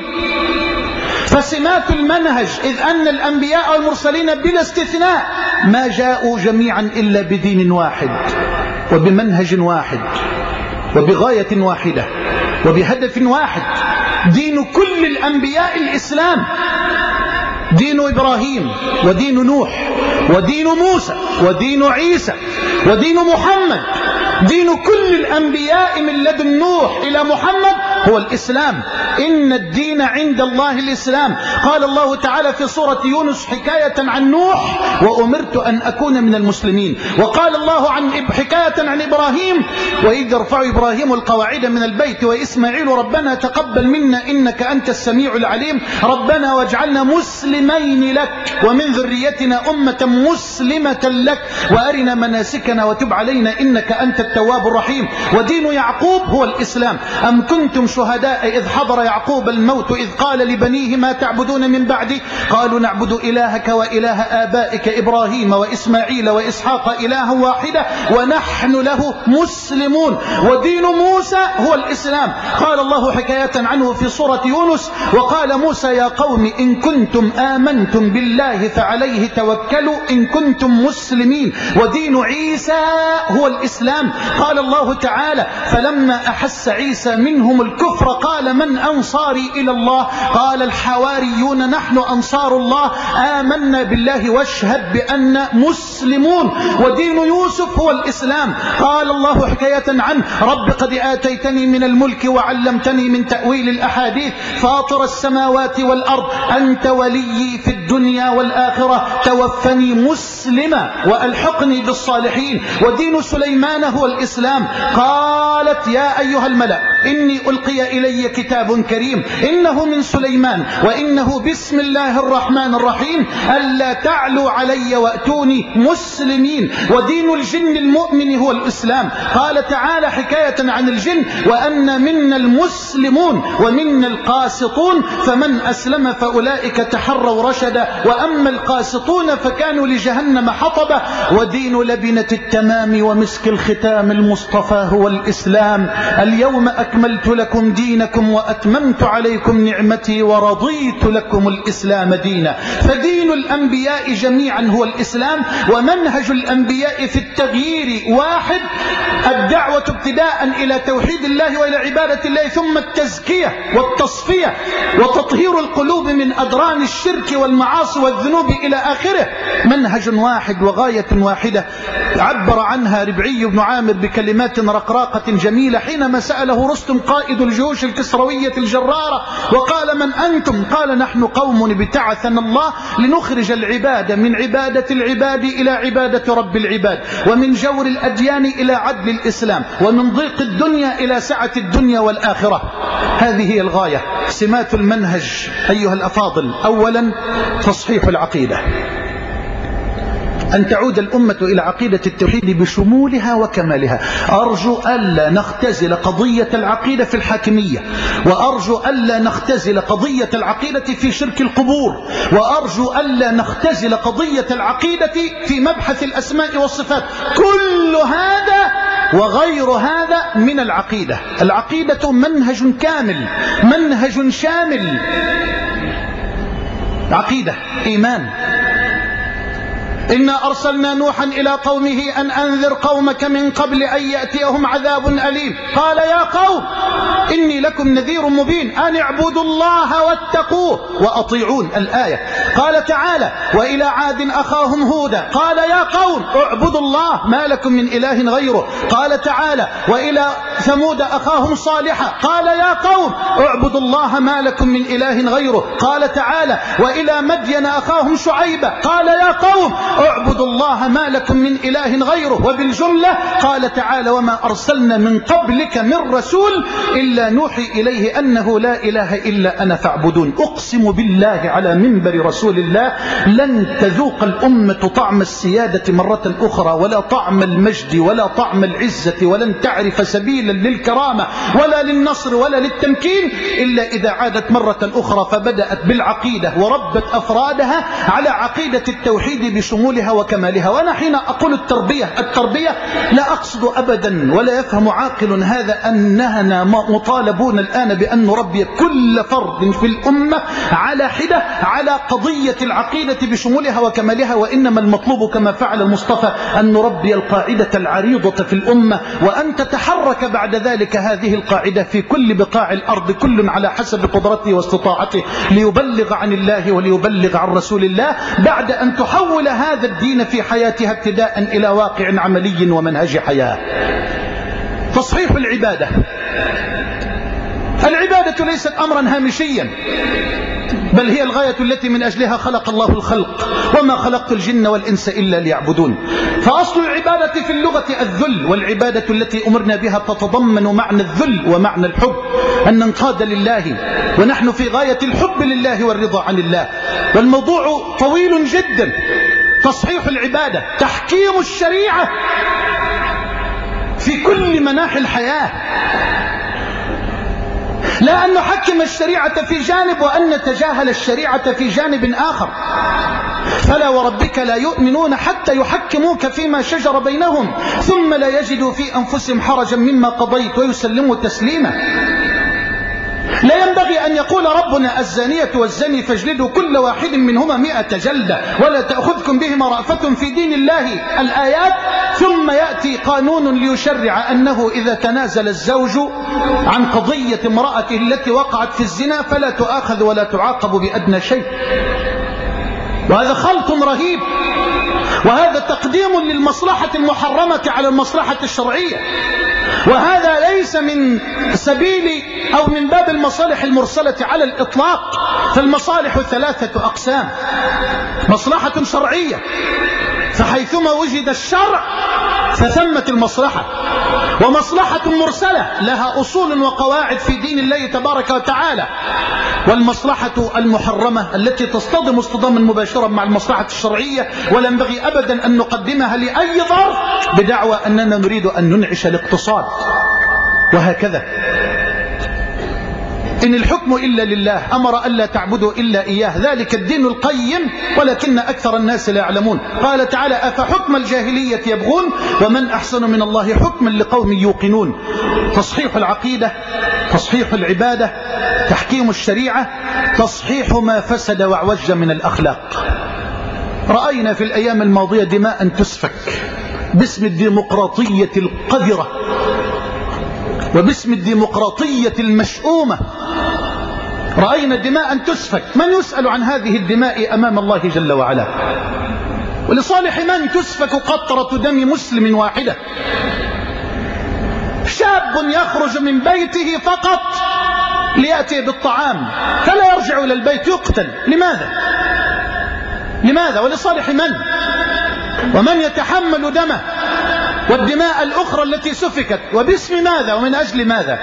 فسمات المنهج إذ أن الأنبياء والمرسلين بلا استثناء ما جاءوا جميعا إلا بدين واحد وبمنهج واحد وبغاية واحدة وبهدف واحد. دين كل الأنبياء الإسلام، دين إبراهيم ودين نوح ودين موسى ودين عيسى ودين محمد. دين كل الأنبياء من لدن نوح إلى محمد هو الإسلام. إن الدين عند الله الإسلام. قال الله تعالى في سورة يونس حكاية عن نوح: وأمرت أن أكون من المسلمين. وقال الله عن حكاية عن إبراهيم: وإذ يرفع إبراهيم القواعد من البيت وإسماعيل ربنا تقبل منا إنك أنت السميع العليم ربنا واجعلنا مسلمين لك ومن ذريتنا أمة مسلمة لك وأرنا مناسكنا وتب علينا إنك أنت التواب الرحيم. ودين يعقوب هو الإسلام. أم كنتم شهداء إذ حضر يعقوب الموت إذ قال لبنيه ما تعبدون من بعدي قالوا نعبد إلهك وإله آبائك إبراهيم وإسماعيل وإسحاق إلها واحدة ونحن له مسلمون. ودين موسى هو الإسلام. قال الله حكاية عنه في سورة يونس: وقال موسى يا قوم إن كنتم آمنتم بالله فعليه توكلوا إن كنتم مسلمين. ودين عيسى هو الإسلام. قال الله تعالى: فلما أحس عيسى منهم الكفر قال من أنصاري إلى الله قال الحواريون نحن أنصار الله آمنا بالله واشهد بأن مسلمون. ودين يوسف هو الإسلام. قال الله حكاية عنه: رب قد آتيتني من الملك وعلمتني من تأويل الأحاديث فاطر السماوات والأرض أنت ولي في الدنيا والآخرة توفني مسلما وألحقني بالصالحين. ودين سليمان هو الإسلام. قالت يا أيها الملأ إني ألقي إلي كتاب كريم إنه من سليمان وإنه بسم الله الرحمن الرحيم ألا تعلوا علي وأتوني مسلمين. ودين الجن المؤمن هو الإسلام. قال تعالى حكاية عن الجن: وأن منا المسلمون ومنا القاسطون فمن أسلم فأولئك تحروا رشدا وأما القاسطون فكانوا لجهنم حطبا. ودين لبنة التمام ومسك الختام المصطفى هو الإسلام. اليوم أكملت لكم دينكم وأتممت عليكم نعمتي ورضيت لكم الإسلام دينا. فدين الأنبياء جميعا هو الإسلام. ومنهج الأنبياء في التغيير واحد: الدعوة ابتداء إلى توحيد الله وإلى عبادة الله، ثم التزكية والتصفية وتطهير القلوب من أدران الشرك والمعاصي والذنوب إلى آخره. منهج واحد وغاية واحدة عبر عنها ربعي بن عامر بكلمات رقراقة جميلة حينما سأله رستم قائد الجيوش الكسروية الجرارة وقال: من أنتم؟ قال: نحن قوم ابتعثنا الله لنخرج العباد من عبادة العباد إلى عبادة رب العباد، ومن جور الأديان إلى عدل الإسلام، ومن ضيق الدنيا إلى سعة الدنيا والآخرة. هذه هي الغاية. سمات المنهج أيها الأفاضل: أولا تصحيح العقيدة، أن تعود الأمة إلى عقيدة التوحيد بشمولها وكمالها. أرجو ألا نختزل قضية العقيدة في الحاكمية، وأرجو ألا نختزل قضية العقيدة في شرك القبور، وأرجو ألا نختزل قضية العقيدة في مبحث الأسماء والصفات. كل هذا وغير هذا من العقيدة. العقيدة منهج كامل، منهج شامل. عقيدة، إيمان. إنا أرسلنا نوحا إلى قومه أن أنذر قومك من قبل أن يأتيهم عذاب أليم. قال: يا قوم إني لكم نذير مبين أن اعبدوا الله واتقوه وأطيعون. الآية. قال تعالى: وإلى عاد أخاهم هودا قال: يا قوم اعبدوا الله ما لكم من إله غيره. قال تعالى: وإلى ثمود أخاهم صالحا قال: يا قوم اعبدوا الله ما لكم من إله غيره. قال تعالى: وإلى مدين أخاهم شعيبا قال: يا قوم اعبدوا الله ما لكم من إله غيره. وبالجملة قال تعالى: وما أرسلنا من قبلك من رسول إلا نوحي إليه أنه لا إله إلا أنا فاعبدون. أقسم بالله على منبر رسول الله لن تذوق الأمة طعم السيادة مرة أخرى، ولا طعم المجد، ولا طعم العزة، ولن تعرف سبيلا للكرامة ولا للنصر ولا للتمكين إلا إذا عادت مرة أخرى فبدأت بالعقيدة وربت أفرادها على عقيدة التوحيد بشمولها وكمالها. وأنا حين أقول التربية التربية لا أقصد أبدا ولا يفهم عاقل هذا أننا مطالبون الآن بأن نربي كل فرد في الأمة على حدة على قضية العقيدة بشمولها وكمالها، وإنما المطلوب كما فعل المصطفى أن نربي القاعدة العريضة في الأمة، وأن تتحرك بعد ذلك هذه القاعدة في كل بقاع الأرض كل على حسب قدرته واستطاعته ليبلغ عن الله وليبلغ عن رسول الله، بعد أن تحول هذا الدين في حياتها ابتداء إلى واقع عملي ومنهج حياة. تصحيح العبادة. العبادة ليست أمرا هامشيا، بل هي الغاية التي من أجلها خلق الله الخلق: وما خلقت الجن والإنس إلا ليعبدون. فأصل العبادة في اللغة الذل، والعبادة التي أمرنا بها تتضمن معنى الذل ومعنى الحب، أن ننقاد لله، ونحن في غاية الحب لله والرضا عن الله. والموضوع طويل جدا. تصحيح العبادة، تحكيم الشريعة في كل مناحي الحياة، لا أن نحكم الشريعة في جانب وأن نتجاهل الشريعة في جانب آخر. فلا وربك لا يؤمنون حتى يحكموك فيما شجر بينهم ثم لا يجدوا في أنفسهم حرجا مما قضيت ويسلموا تسليما. لا ينبغي أن يقول ربنا: الزانية والزاني فاجلدوا كل واحد منهما مئة جلدة ولا تأخذكم بهما رأفة في دين الله، الآيات، ثم يأتي قانون ليشرع أنه إذا تنازل الزوج عن قضية امرأته التي وقعت في الزنا فلا تؤاخذ ولا تعاقب بأدنى شيء. وهذا خلط رهيب، وهذا تقديم للمصلحة المحرمة على المصلحة الشرعية، وهذا ليس من سبيل أو من باب المصالح المرسلة على الإطلاق. فالمصالح ثلاثة أقسام: مصلحة شرعية، فحيثما وجد الشرع فثمة المصلحة، ومصلحة مرسلة لها أصول وقواعد في دين الله تبارك وتعالى، والمصلحة المحرمة التي تصطدم اصطداما مباشرا مع المصلحة الشرعية، ولا ينبغي أبدا أن نقدمها لأي ظرف بدعوى أننا نريد أن ننعش الاقتصاد. وهكذا إن الحكم إلا لله، أمر ألا تعبدوا إلا إياه، ذلك الدين القيم ولكن أكثر الناس لا يعلمون. قال تعالى: أفحكم الجاهلية يبغون ومن أحسن من الله حكما لقوم يوقنون. تصحيح العقيدة، تصحيح العبادة، تحكيم الشريعة، تصحيح ما فسد وعوج من الأخلاق. رأينا في الأيام الماضية دماء تسفك باسم الديمقراطية القذرة وباسم الديمقراطية المشؤومة. رأينا دماء تسفك، من يسأل عن هذه الدماء أمام الله جل وعلا؟ ولصالح من تسفك قطرة دم مسلم واحدة؟ شاب يخرج من بيته فقط ليأتي بالطعام فلا يرجع إلى البيت يقتل. لماذا؟ لماذا؟ ولصالح من؟ ومن يتحمل دمه والدماء الأخرى التي سفكت؟ وباسم ماذا ومن أجل ماذا؟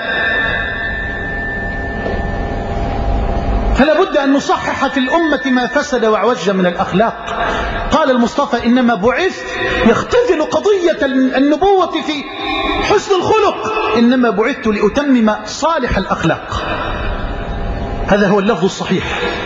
فلا بد أن نصحح في الأمة ما فسد وعوج من الأخلاق. قال المصطفى إنما بعثت يختزل قضية النبوة في حسن الخلق، إنما بعثت لأتمم صالح الأخلاق. هذا هو اللفظ الصحيح.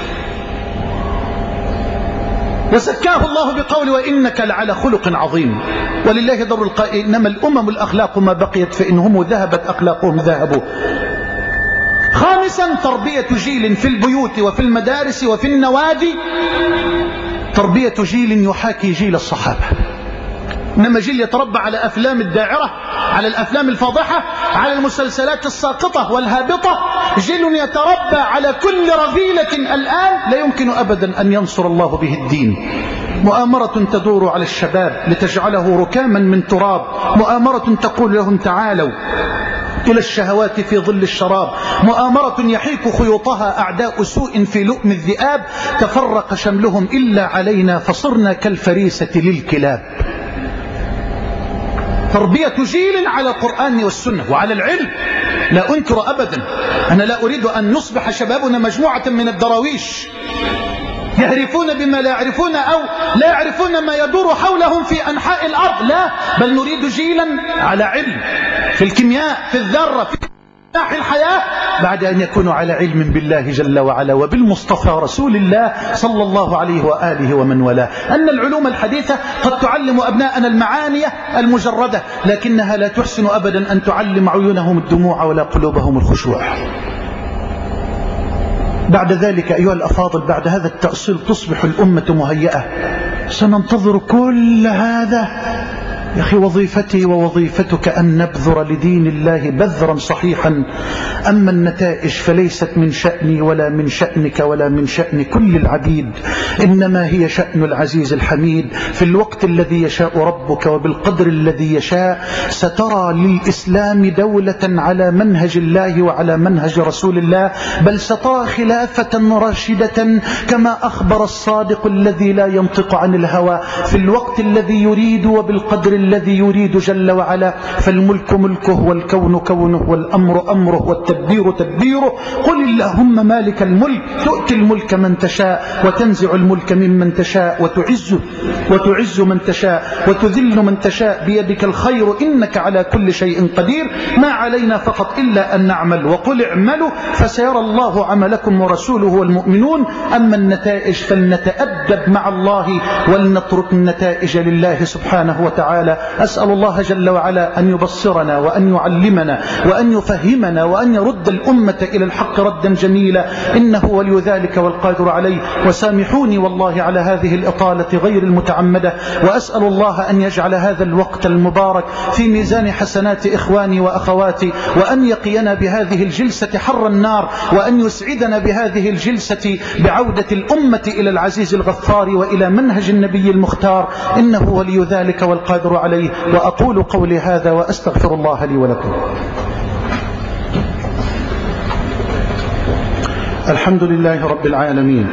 وزكاه الله بقوله وإنك لعلى خلق عظيم. ولله در القائل إنما الأمم الأخلاق ما بقيت فإنهم ذهبت أخلاقهم ذهبوا. خامسا تربية جيل في البيوت وفي المدارس وفي النوادي، تربية جيل يحاكي جيل الصحابة. إنما جيل يتربى على أفلام الداعرة، على الأفلام الفاضحة، على المسلسلات الساقطة والهابطة، جيل يتربى على كل رذيلة الآن لا يمكن أبدا أن ينصر الله به الدين. مؤامرة تدور على الشباب لتجعله ركاما من تراب، مؤامرة تقول لهم تعالوا إلى الشهوات في ظل الشراب، مؤامرة يحيك خيوطها أعداء سوء في لؤم الذئاب، تفرق شملهم إلا علينا فصرنا كالفريسة للكلاب. تربية جيل على القرآن والسنة وعلى العلم. لا أنكر أبدا، أنا لا أريد أن نصبح شبابنا مجموعة من الدراويش يعرفون بما لا يعرفون أو لا يعرفون ما يدور حولهم في أنحاء الأرض، لا، بل نريد جيلا على علم في الكيمياء، في الذرة، في ناحي الحياة، بعد أن يكونوا على علم بالله جل وعلا وبالمصطفى رسول الله صلى الله عليه وآله ومن والاه. أن العلوم الحديثة قد تعلم أبناءنا المعاني المجردة، لكنها لا تحسن أبدا أن تعلم عيونهم الدموع ولا قلوبهم الخشوع. بعد ذلك أيها الأفاضل، بعد هذا التأصيل تصبح الأمة مهيئة. سننتظر كل هذا يا أخي. وظيفتي ووظيفتك أن نبذر لدين الله بذرا صحيحا. أما النتائج فليست من شأني ولا من شأنك ولا من شأن كل العبيد، إنما هي شأن العزيز الحميد. في الوقت الذي يشاء ربك وبالقدر الذي يشاء سترى للإسلام دولة على منهج الله وعلى منهج رسول الله، بل سترى خلافة راشدة كما أخبر الصادق الذي لا ينطق عن الهوى. في الوقت الذي يريد وبالقدر الذي يريد جل وعلا. فالملك ملكه والكون كونه والأمر أمره والتدبير تدبيره. قل اللهم مالك الملك تؤتي الملك من تشاء وتنزع الملك ممن تشاء وتعز وتعز من تشاء وتذل من تشاء بيدك الخير إنك على كل شيء قدير. ما علينا فقط إلا أن نعمل. وقل اعملوا فسيرى الله عملكم ورسوله والمؤمنون. أما النتائج فلنتأدب مع الله ولنترك النتائج لله سبحانه وتعالى. أسأل الله جل وعلا أن يبصرنا وأن يعلمنا وأن يفهمنا وأن يرد الأمة إلى الحق ردا جميلا، إنه ولي ذلك والقادر عليه. وسامحوني والله على هذه الإطالة غير المتعمدة، وأسأل الله أن يجعل هذا الوقت المبارك في ميزان حسنات إخواني وأخواتي، وأن يقينا بهذه الجلسة حر النار، وأن يسعدنا بهذه الجلسة بعودة الأمة إلى العزيز الغفار وإلى منهج النبي المختار، إنه ولي ذلك والقادر عليه. وأقول قولي هذا وأستغفر الله لي ولكم. الحمد لله رب العالمين،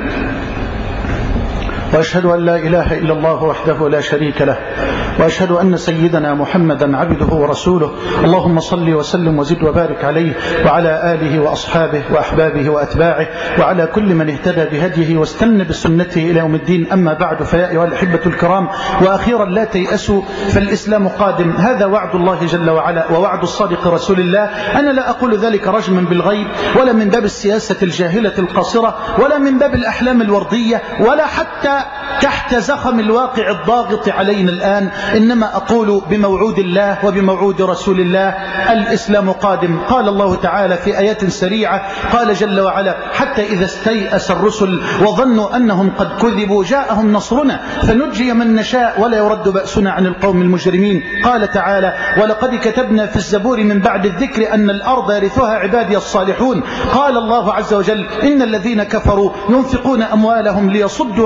وأشهد أن لا إله إلا الله وحده لا شريك له، وأشهد أن سيدنا محمدا عبده ورسوله. اللهم صل وسلم وزد وبارك عليه وعلى آله وأصحابه وأحبابه وأتباعه وعلى كل من اهتدى بهديه واستنى بسنته إلى يوم الدين. أما بعد، فيا أيها الأحبة الكرام، وأخيرا لا تيأسوا فالإسلام قادم. هذا وعد الله جل وعلا ووعد الصادق رسول الله. أنا لا أقول ذلك رجما بالغيب، ولا من باب السياسة الجاهلة القاصرة، ولا من باب الأحلام الوردية، ولا حتى تحت زخم الواقع الضاغط علينا الآن، إنما أقول بموعود الله وبموعود رسول الله. الإسلام قادم. قال الله تعالى في آيات سريعة، قال جل وعلا: حتى إذا استيأس الرسل وظنوا أنهم قد كذبوا جاءهم نصرنا فنجي من نشاء ولا يرد بأسنا عن القوم المجرمين. قال تعالى: ولقد كتبنا في الزبور من بعد الذكر أن الأرض يرثها عبادي الصالحون. قال الله عز وجل: إن الذين كفروا ينفقون أموالهم ليصدوا عن سبيل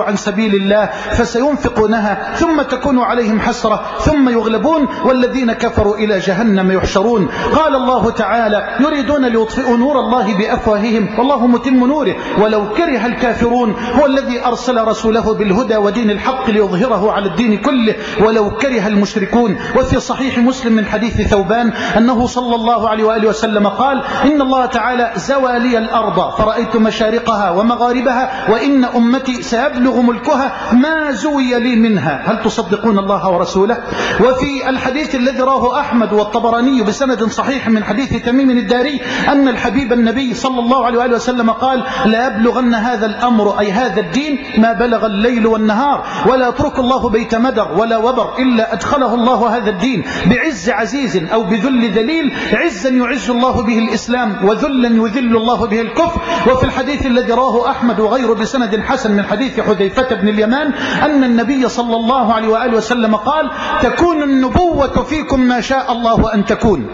سبيل الله فسينفقونها ثم تكون عليهم حسرة ثم يغلبون والذين كفروا إلى جهنم يحشرون. قال الله تعالى يريدون ليطفئوا نور الله بأفواههم والله متم نوره ولو كره الكافرون. هو الذي أرسل رسوله بالهدى ودين الحق ليظهره على الدين كله ولو كره المشركون. وفي صحيح مسلم من حديث ثوبان أنه صلى الله عليه وآله وسلم قال إن الله تعالى زوى لي الأرض فرأيت مشارقها ومغاربها وإن أمتي سيبلغ ملكها ما زوي لي منها. هل تصدقون الله ورسوله؟ وفي الحديث الذي راه أحمد والطبراني بسند صحيح من حديث تميم الداري أن الحبيب النبي صلى الله عليه وآله وسلم قال لا يبلغن هذا الأمر أي هذا الدين ما بلغ الليل والنهار ولا يترك الله بيت مدر ولا وبر إلا أدخله الله هذا الدين بعز عزيز أو بذل ذليل. عزا يعز الله به الإسلام وذلا يذل الله به الكفر. وفي الحديث الذي راه أحمد وغيره بسند حسن من حديث حذيفة بن اليمان أن النبي صلى الله عليه وآله وسلم قال تكون النبوة فيكم ما شاء الله أن تكون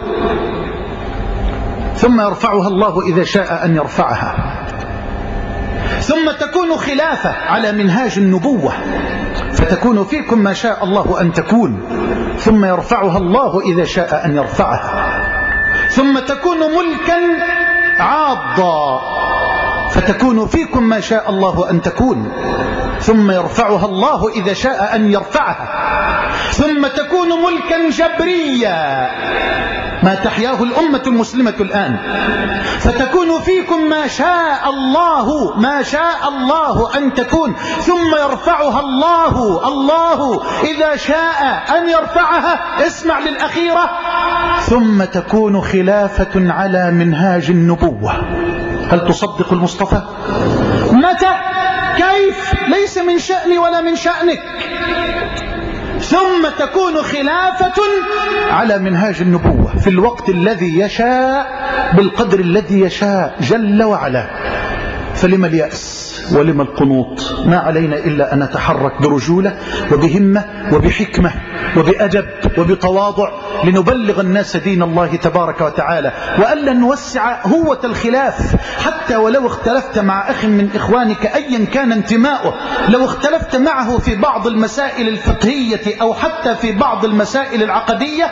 ثم يرفعها الله إذا شاء أن يرفعها ثم تكون خلافة على منهاج النبوة فتكون فيكم ما شاء الله أن تكون ثم يرفعها الله إذا شاء أن يرفعها ثم تكون ملكا عاضا فتكون فيكم ما شاء الله أن تكون ثم يرفعها الله إذا شاء أن يرفعها ثم تكون ملكا جبريا ما تحياه الأمة المسلمة الآن فتكون فيكم ما شاء الله ما شاء الله أن تكون ثم يرفعها الله الله إذا شاء أن يرفعها. اسمع للأخيرة ثم تكون خلافة على منهاج النبوة. هل تصدق المصطفى؟ متى؟ كيف؟ ليس من شأني ولا من شأنك. ثم تكون خلافة على منهاج النبوة في الوقت الذي يشاء بالقدر الذي يشاء جل وعلا. فلما اليأس ولما القنوط؟ ما علينا إلا أن نتحرك برجولة وبهمة وبحكمة وبأدب وبتواضع لنبلغ الناس دين الله تبارك وتعالى وألا نوسع هوة الخلاف حتى ولو اختلفت مع أخ من إخوانك أيا كان انتماؤه. لو اختلفت معه في بعض المسائل الفقهية أو حتى في بعض المسائل العقدية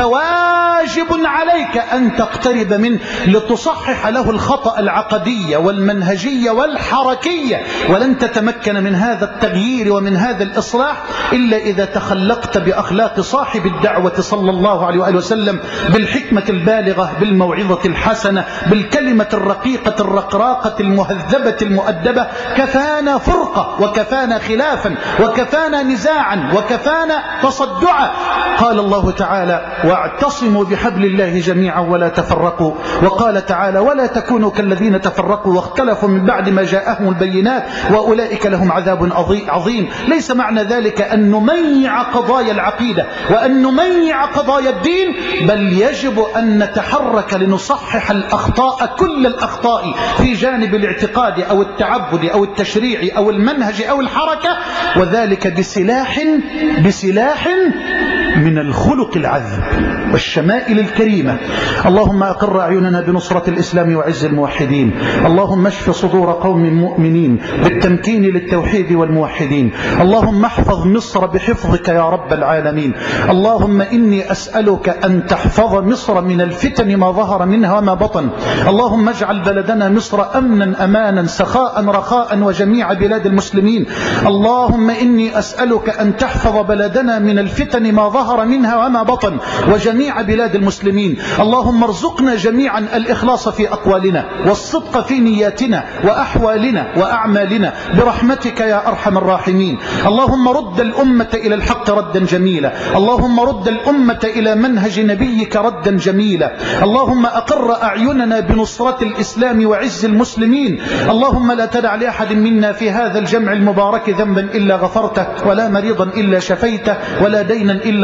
فواجب عليك أن تقترب منه لتصحح له الخطأ العقدي والمنهجي والحركية. ولن تتمكن من هذا التغيير ومن هذا الإصلاح إلا إذا تخلقت بأخلاق صاحب الدعوة صلى الله عليه وآله وسلم بالحكمة البالغة بالموعظة الحسنة بالكلمة الرقيقة الرقراقة المهذبة المؤدبة. كفانا فرقة وكفانا خلافا وكفانا نزاعا وكفانا تصدعا. قال الله تعالى واعتصموا بحبل الله جميعا ولا تفرقوا. وقال تعالى ولا تكونوا كالذين تفرقوا واختلفوا من بعد ما جاءهم البينات وأولئك لهم عذاب عظيم. ليس معنى ذلك أن نميع قضايا العقيدة وأن نميع قضايا الدين بل يجب أن نتحرك لنصحح الأخطاء كل الأخطاء في جانب الاعتقاد أو التعبد أو التشريع أو المنهج أو الحركة وذلك بسلاح بسلاح من الخلق العذب والشمائل الكريمة. اللهم أقر أعيننا بنصرة الإسلام وعز الموحدين. اللهم اشف صدور قوم مؤمنين بالتمكين للتوحيد والموحدين. اللهم احفظ مصر بحفظك يا رب العالمين. اللهم إني أسألك أن تحفظ مصر من الفتن ما ظهر منها وما بطن. اللهم اجعل بلدنا مصر أمنا أمانا سخاء رخاء وجميع بلاد المسلمين. اللهم إني أسألك أن تحفظ بلدنا من الفتن ما ظهر منها وما بطن وجميع بلاد المسلمين. اللهم ارزقنا جميعا الإخلاص في أقوالنا والصدق في نياتنا وأحوالنا وأعمالنا برحمتك يا أرحم الراحمين. اللهم رد الأمة إلى الحق ردا جميلا. اللهم رد الأمة إلى منهج نبيك ردا جميلا. اللهم أقر أعيننا بنصرة الإسلام وعز المسلمين. اللهم لا تدع لأحد منا في هذا الجمع المبارك ذنبا إلا غفرته ولا مريضا إلا شفيته ولا دينا إلا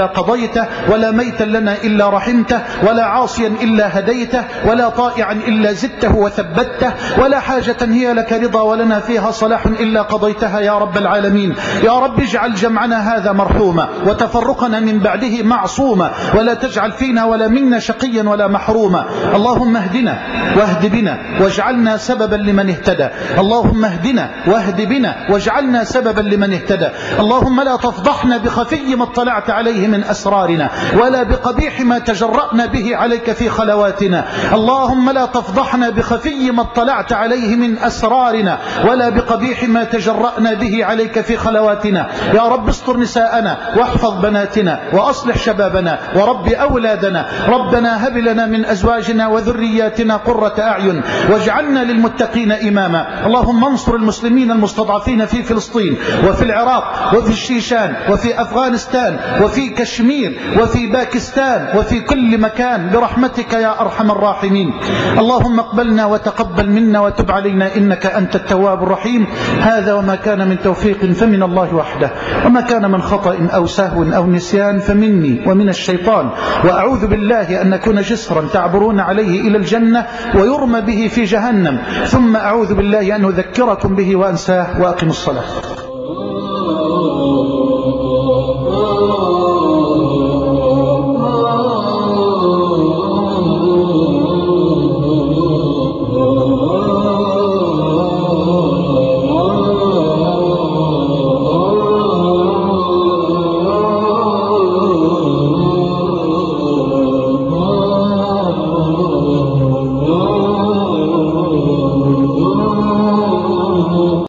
قضيته، ولا ميتا لنا إلا رحمته، ولا عاصيا إلا هديته، ولا طائعا إلا زدته وثبته، ولا حاجة هي لك رضا ولنا فيها صلاح إلا قضيتها يا رب العالمين. يا رب اجعل جمعنا هذا مرحوما وتفرقنا من بعده معصوما، ولا تجعل فينا ولا منا شقيا ولا محروما. اللهم اهدنا واهد بنا واجعلنا سببا لمن اهتدى. اللهم اهدنا واهد بنا واجعلنا سببا لمن اهتدى. اللهم لا تفضحنا بخفي ما اطلعت عليه من أسرارنا، ولا بقبيح ما تجرأنا به عليك في خلواتنا. اللهم لا تفضحنا بخفي ما اطلعت عليه من أسرارنا، ولا بقبيح ما تجرأنا به عليك في خلواتنا. يا رب استر نساءنا واحفظ بناتنا وأصلح شبابنا ورب أولادنا. ربنا هب لنا من أزواجنا وذرياتنا قرة أعين واجعلنا للمتقين إماما. اللهم انصر المسلمين المستضعفين في فلسطين وفي العراق وفي الشيشان وفي أفغانستان وفي كشمير وفي باكستان وفي كل مكان برحمتك يا أرحم الراحمين. اللهم اقبلنا وتقبل منا وتب علينا إنك أنت التواب الرحيم. هذا وما كان من توفيق فمن الله وحده، وما كان من خطأ أو سهو أو نسيان فمني ومن الشيطان. وأعوذ بالله أن نكون جسرا تعبرون عليه إلى الجنة ويرمى به في جهنم، ثم أعوذ بالله أن أذكركم به وأنساه. وأقم الصلاة.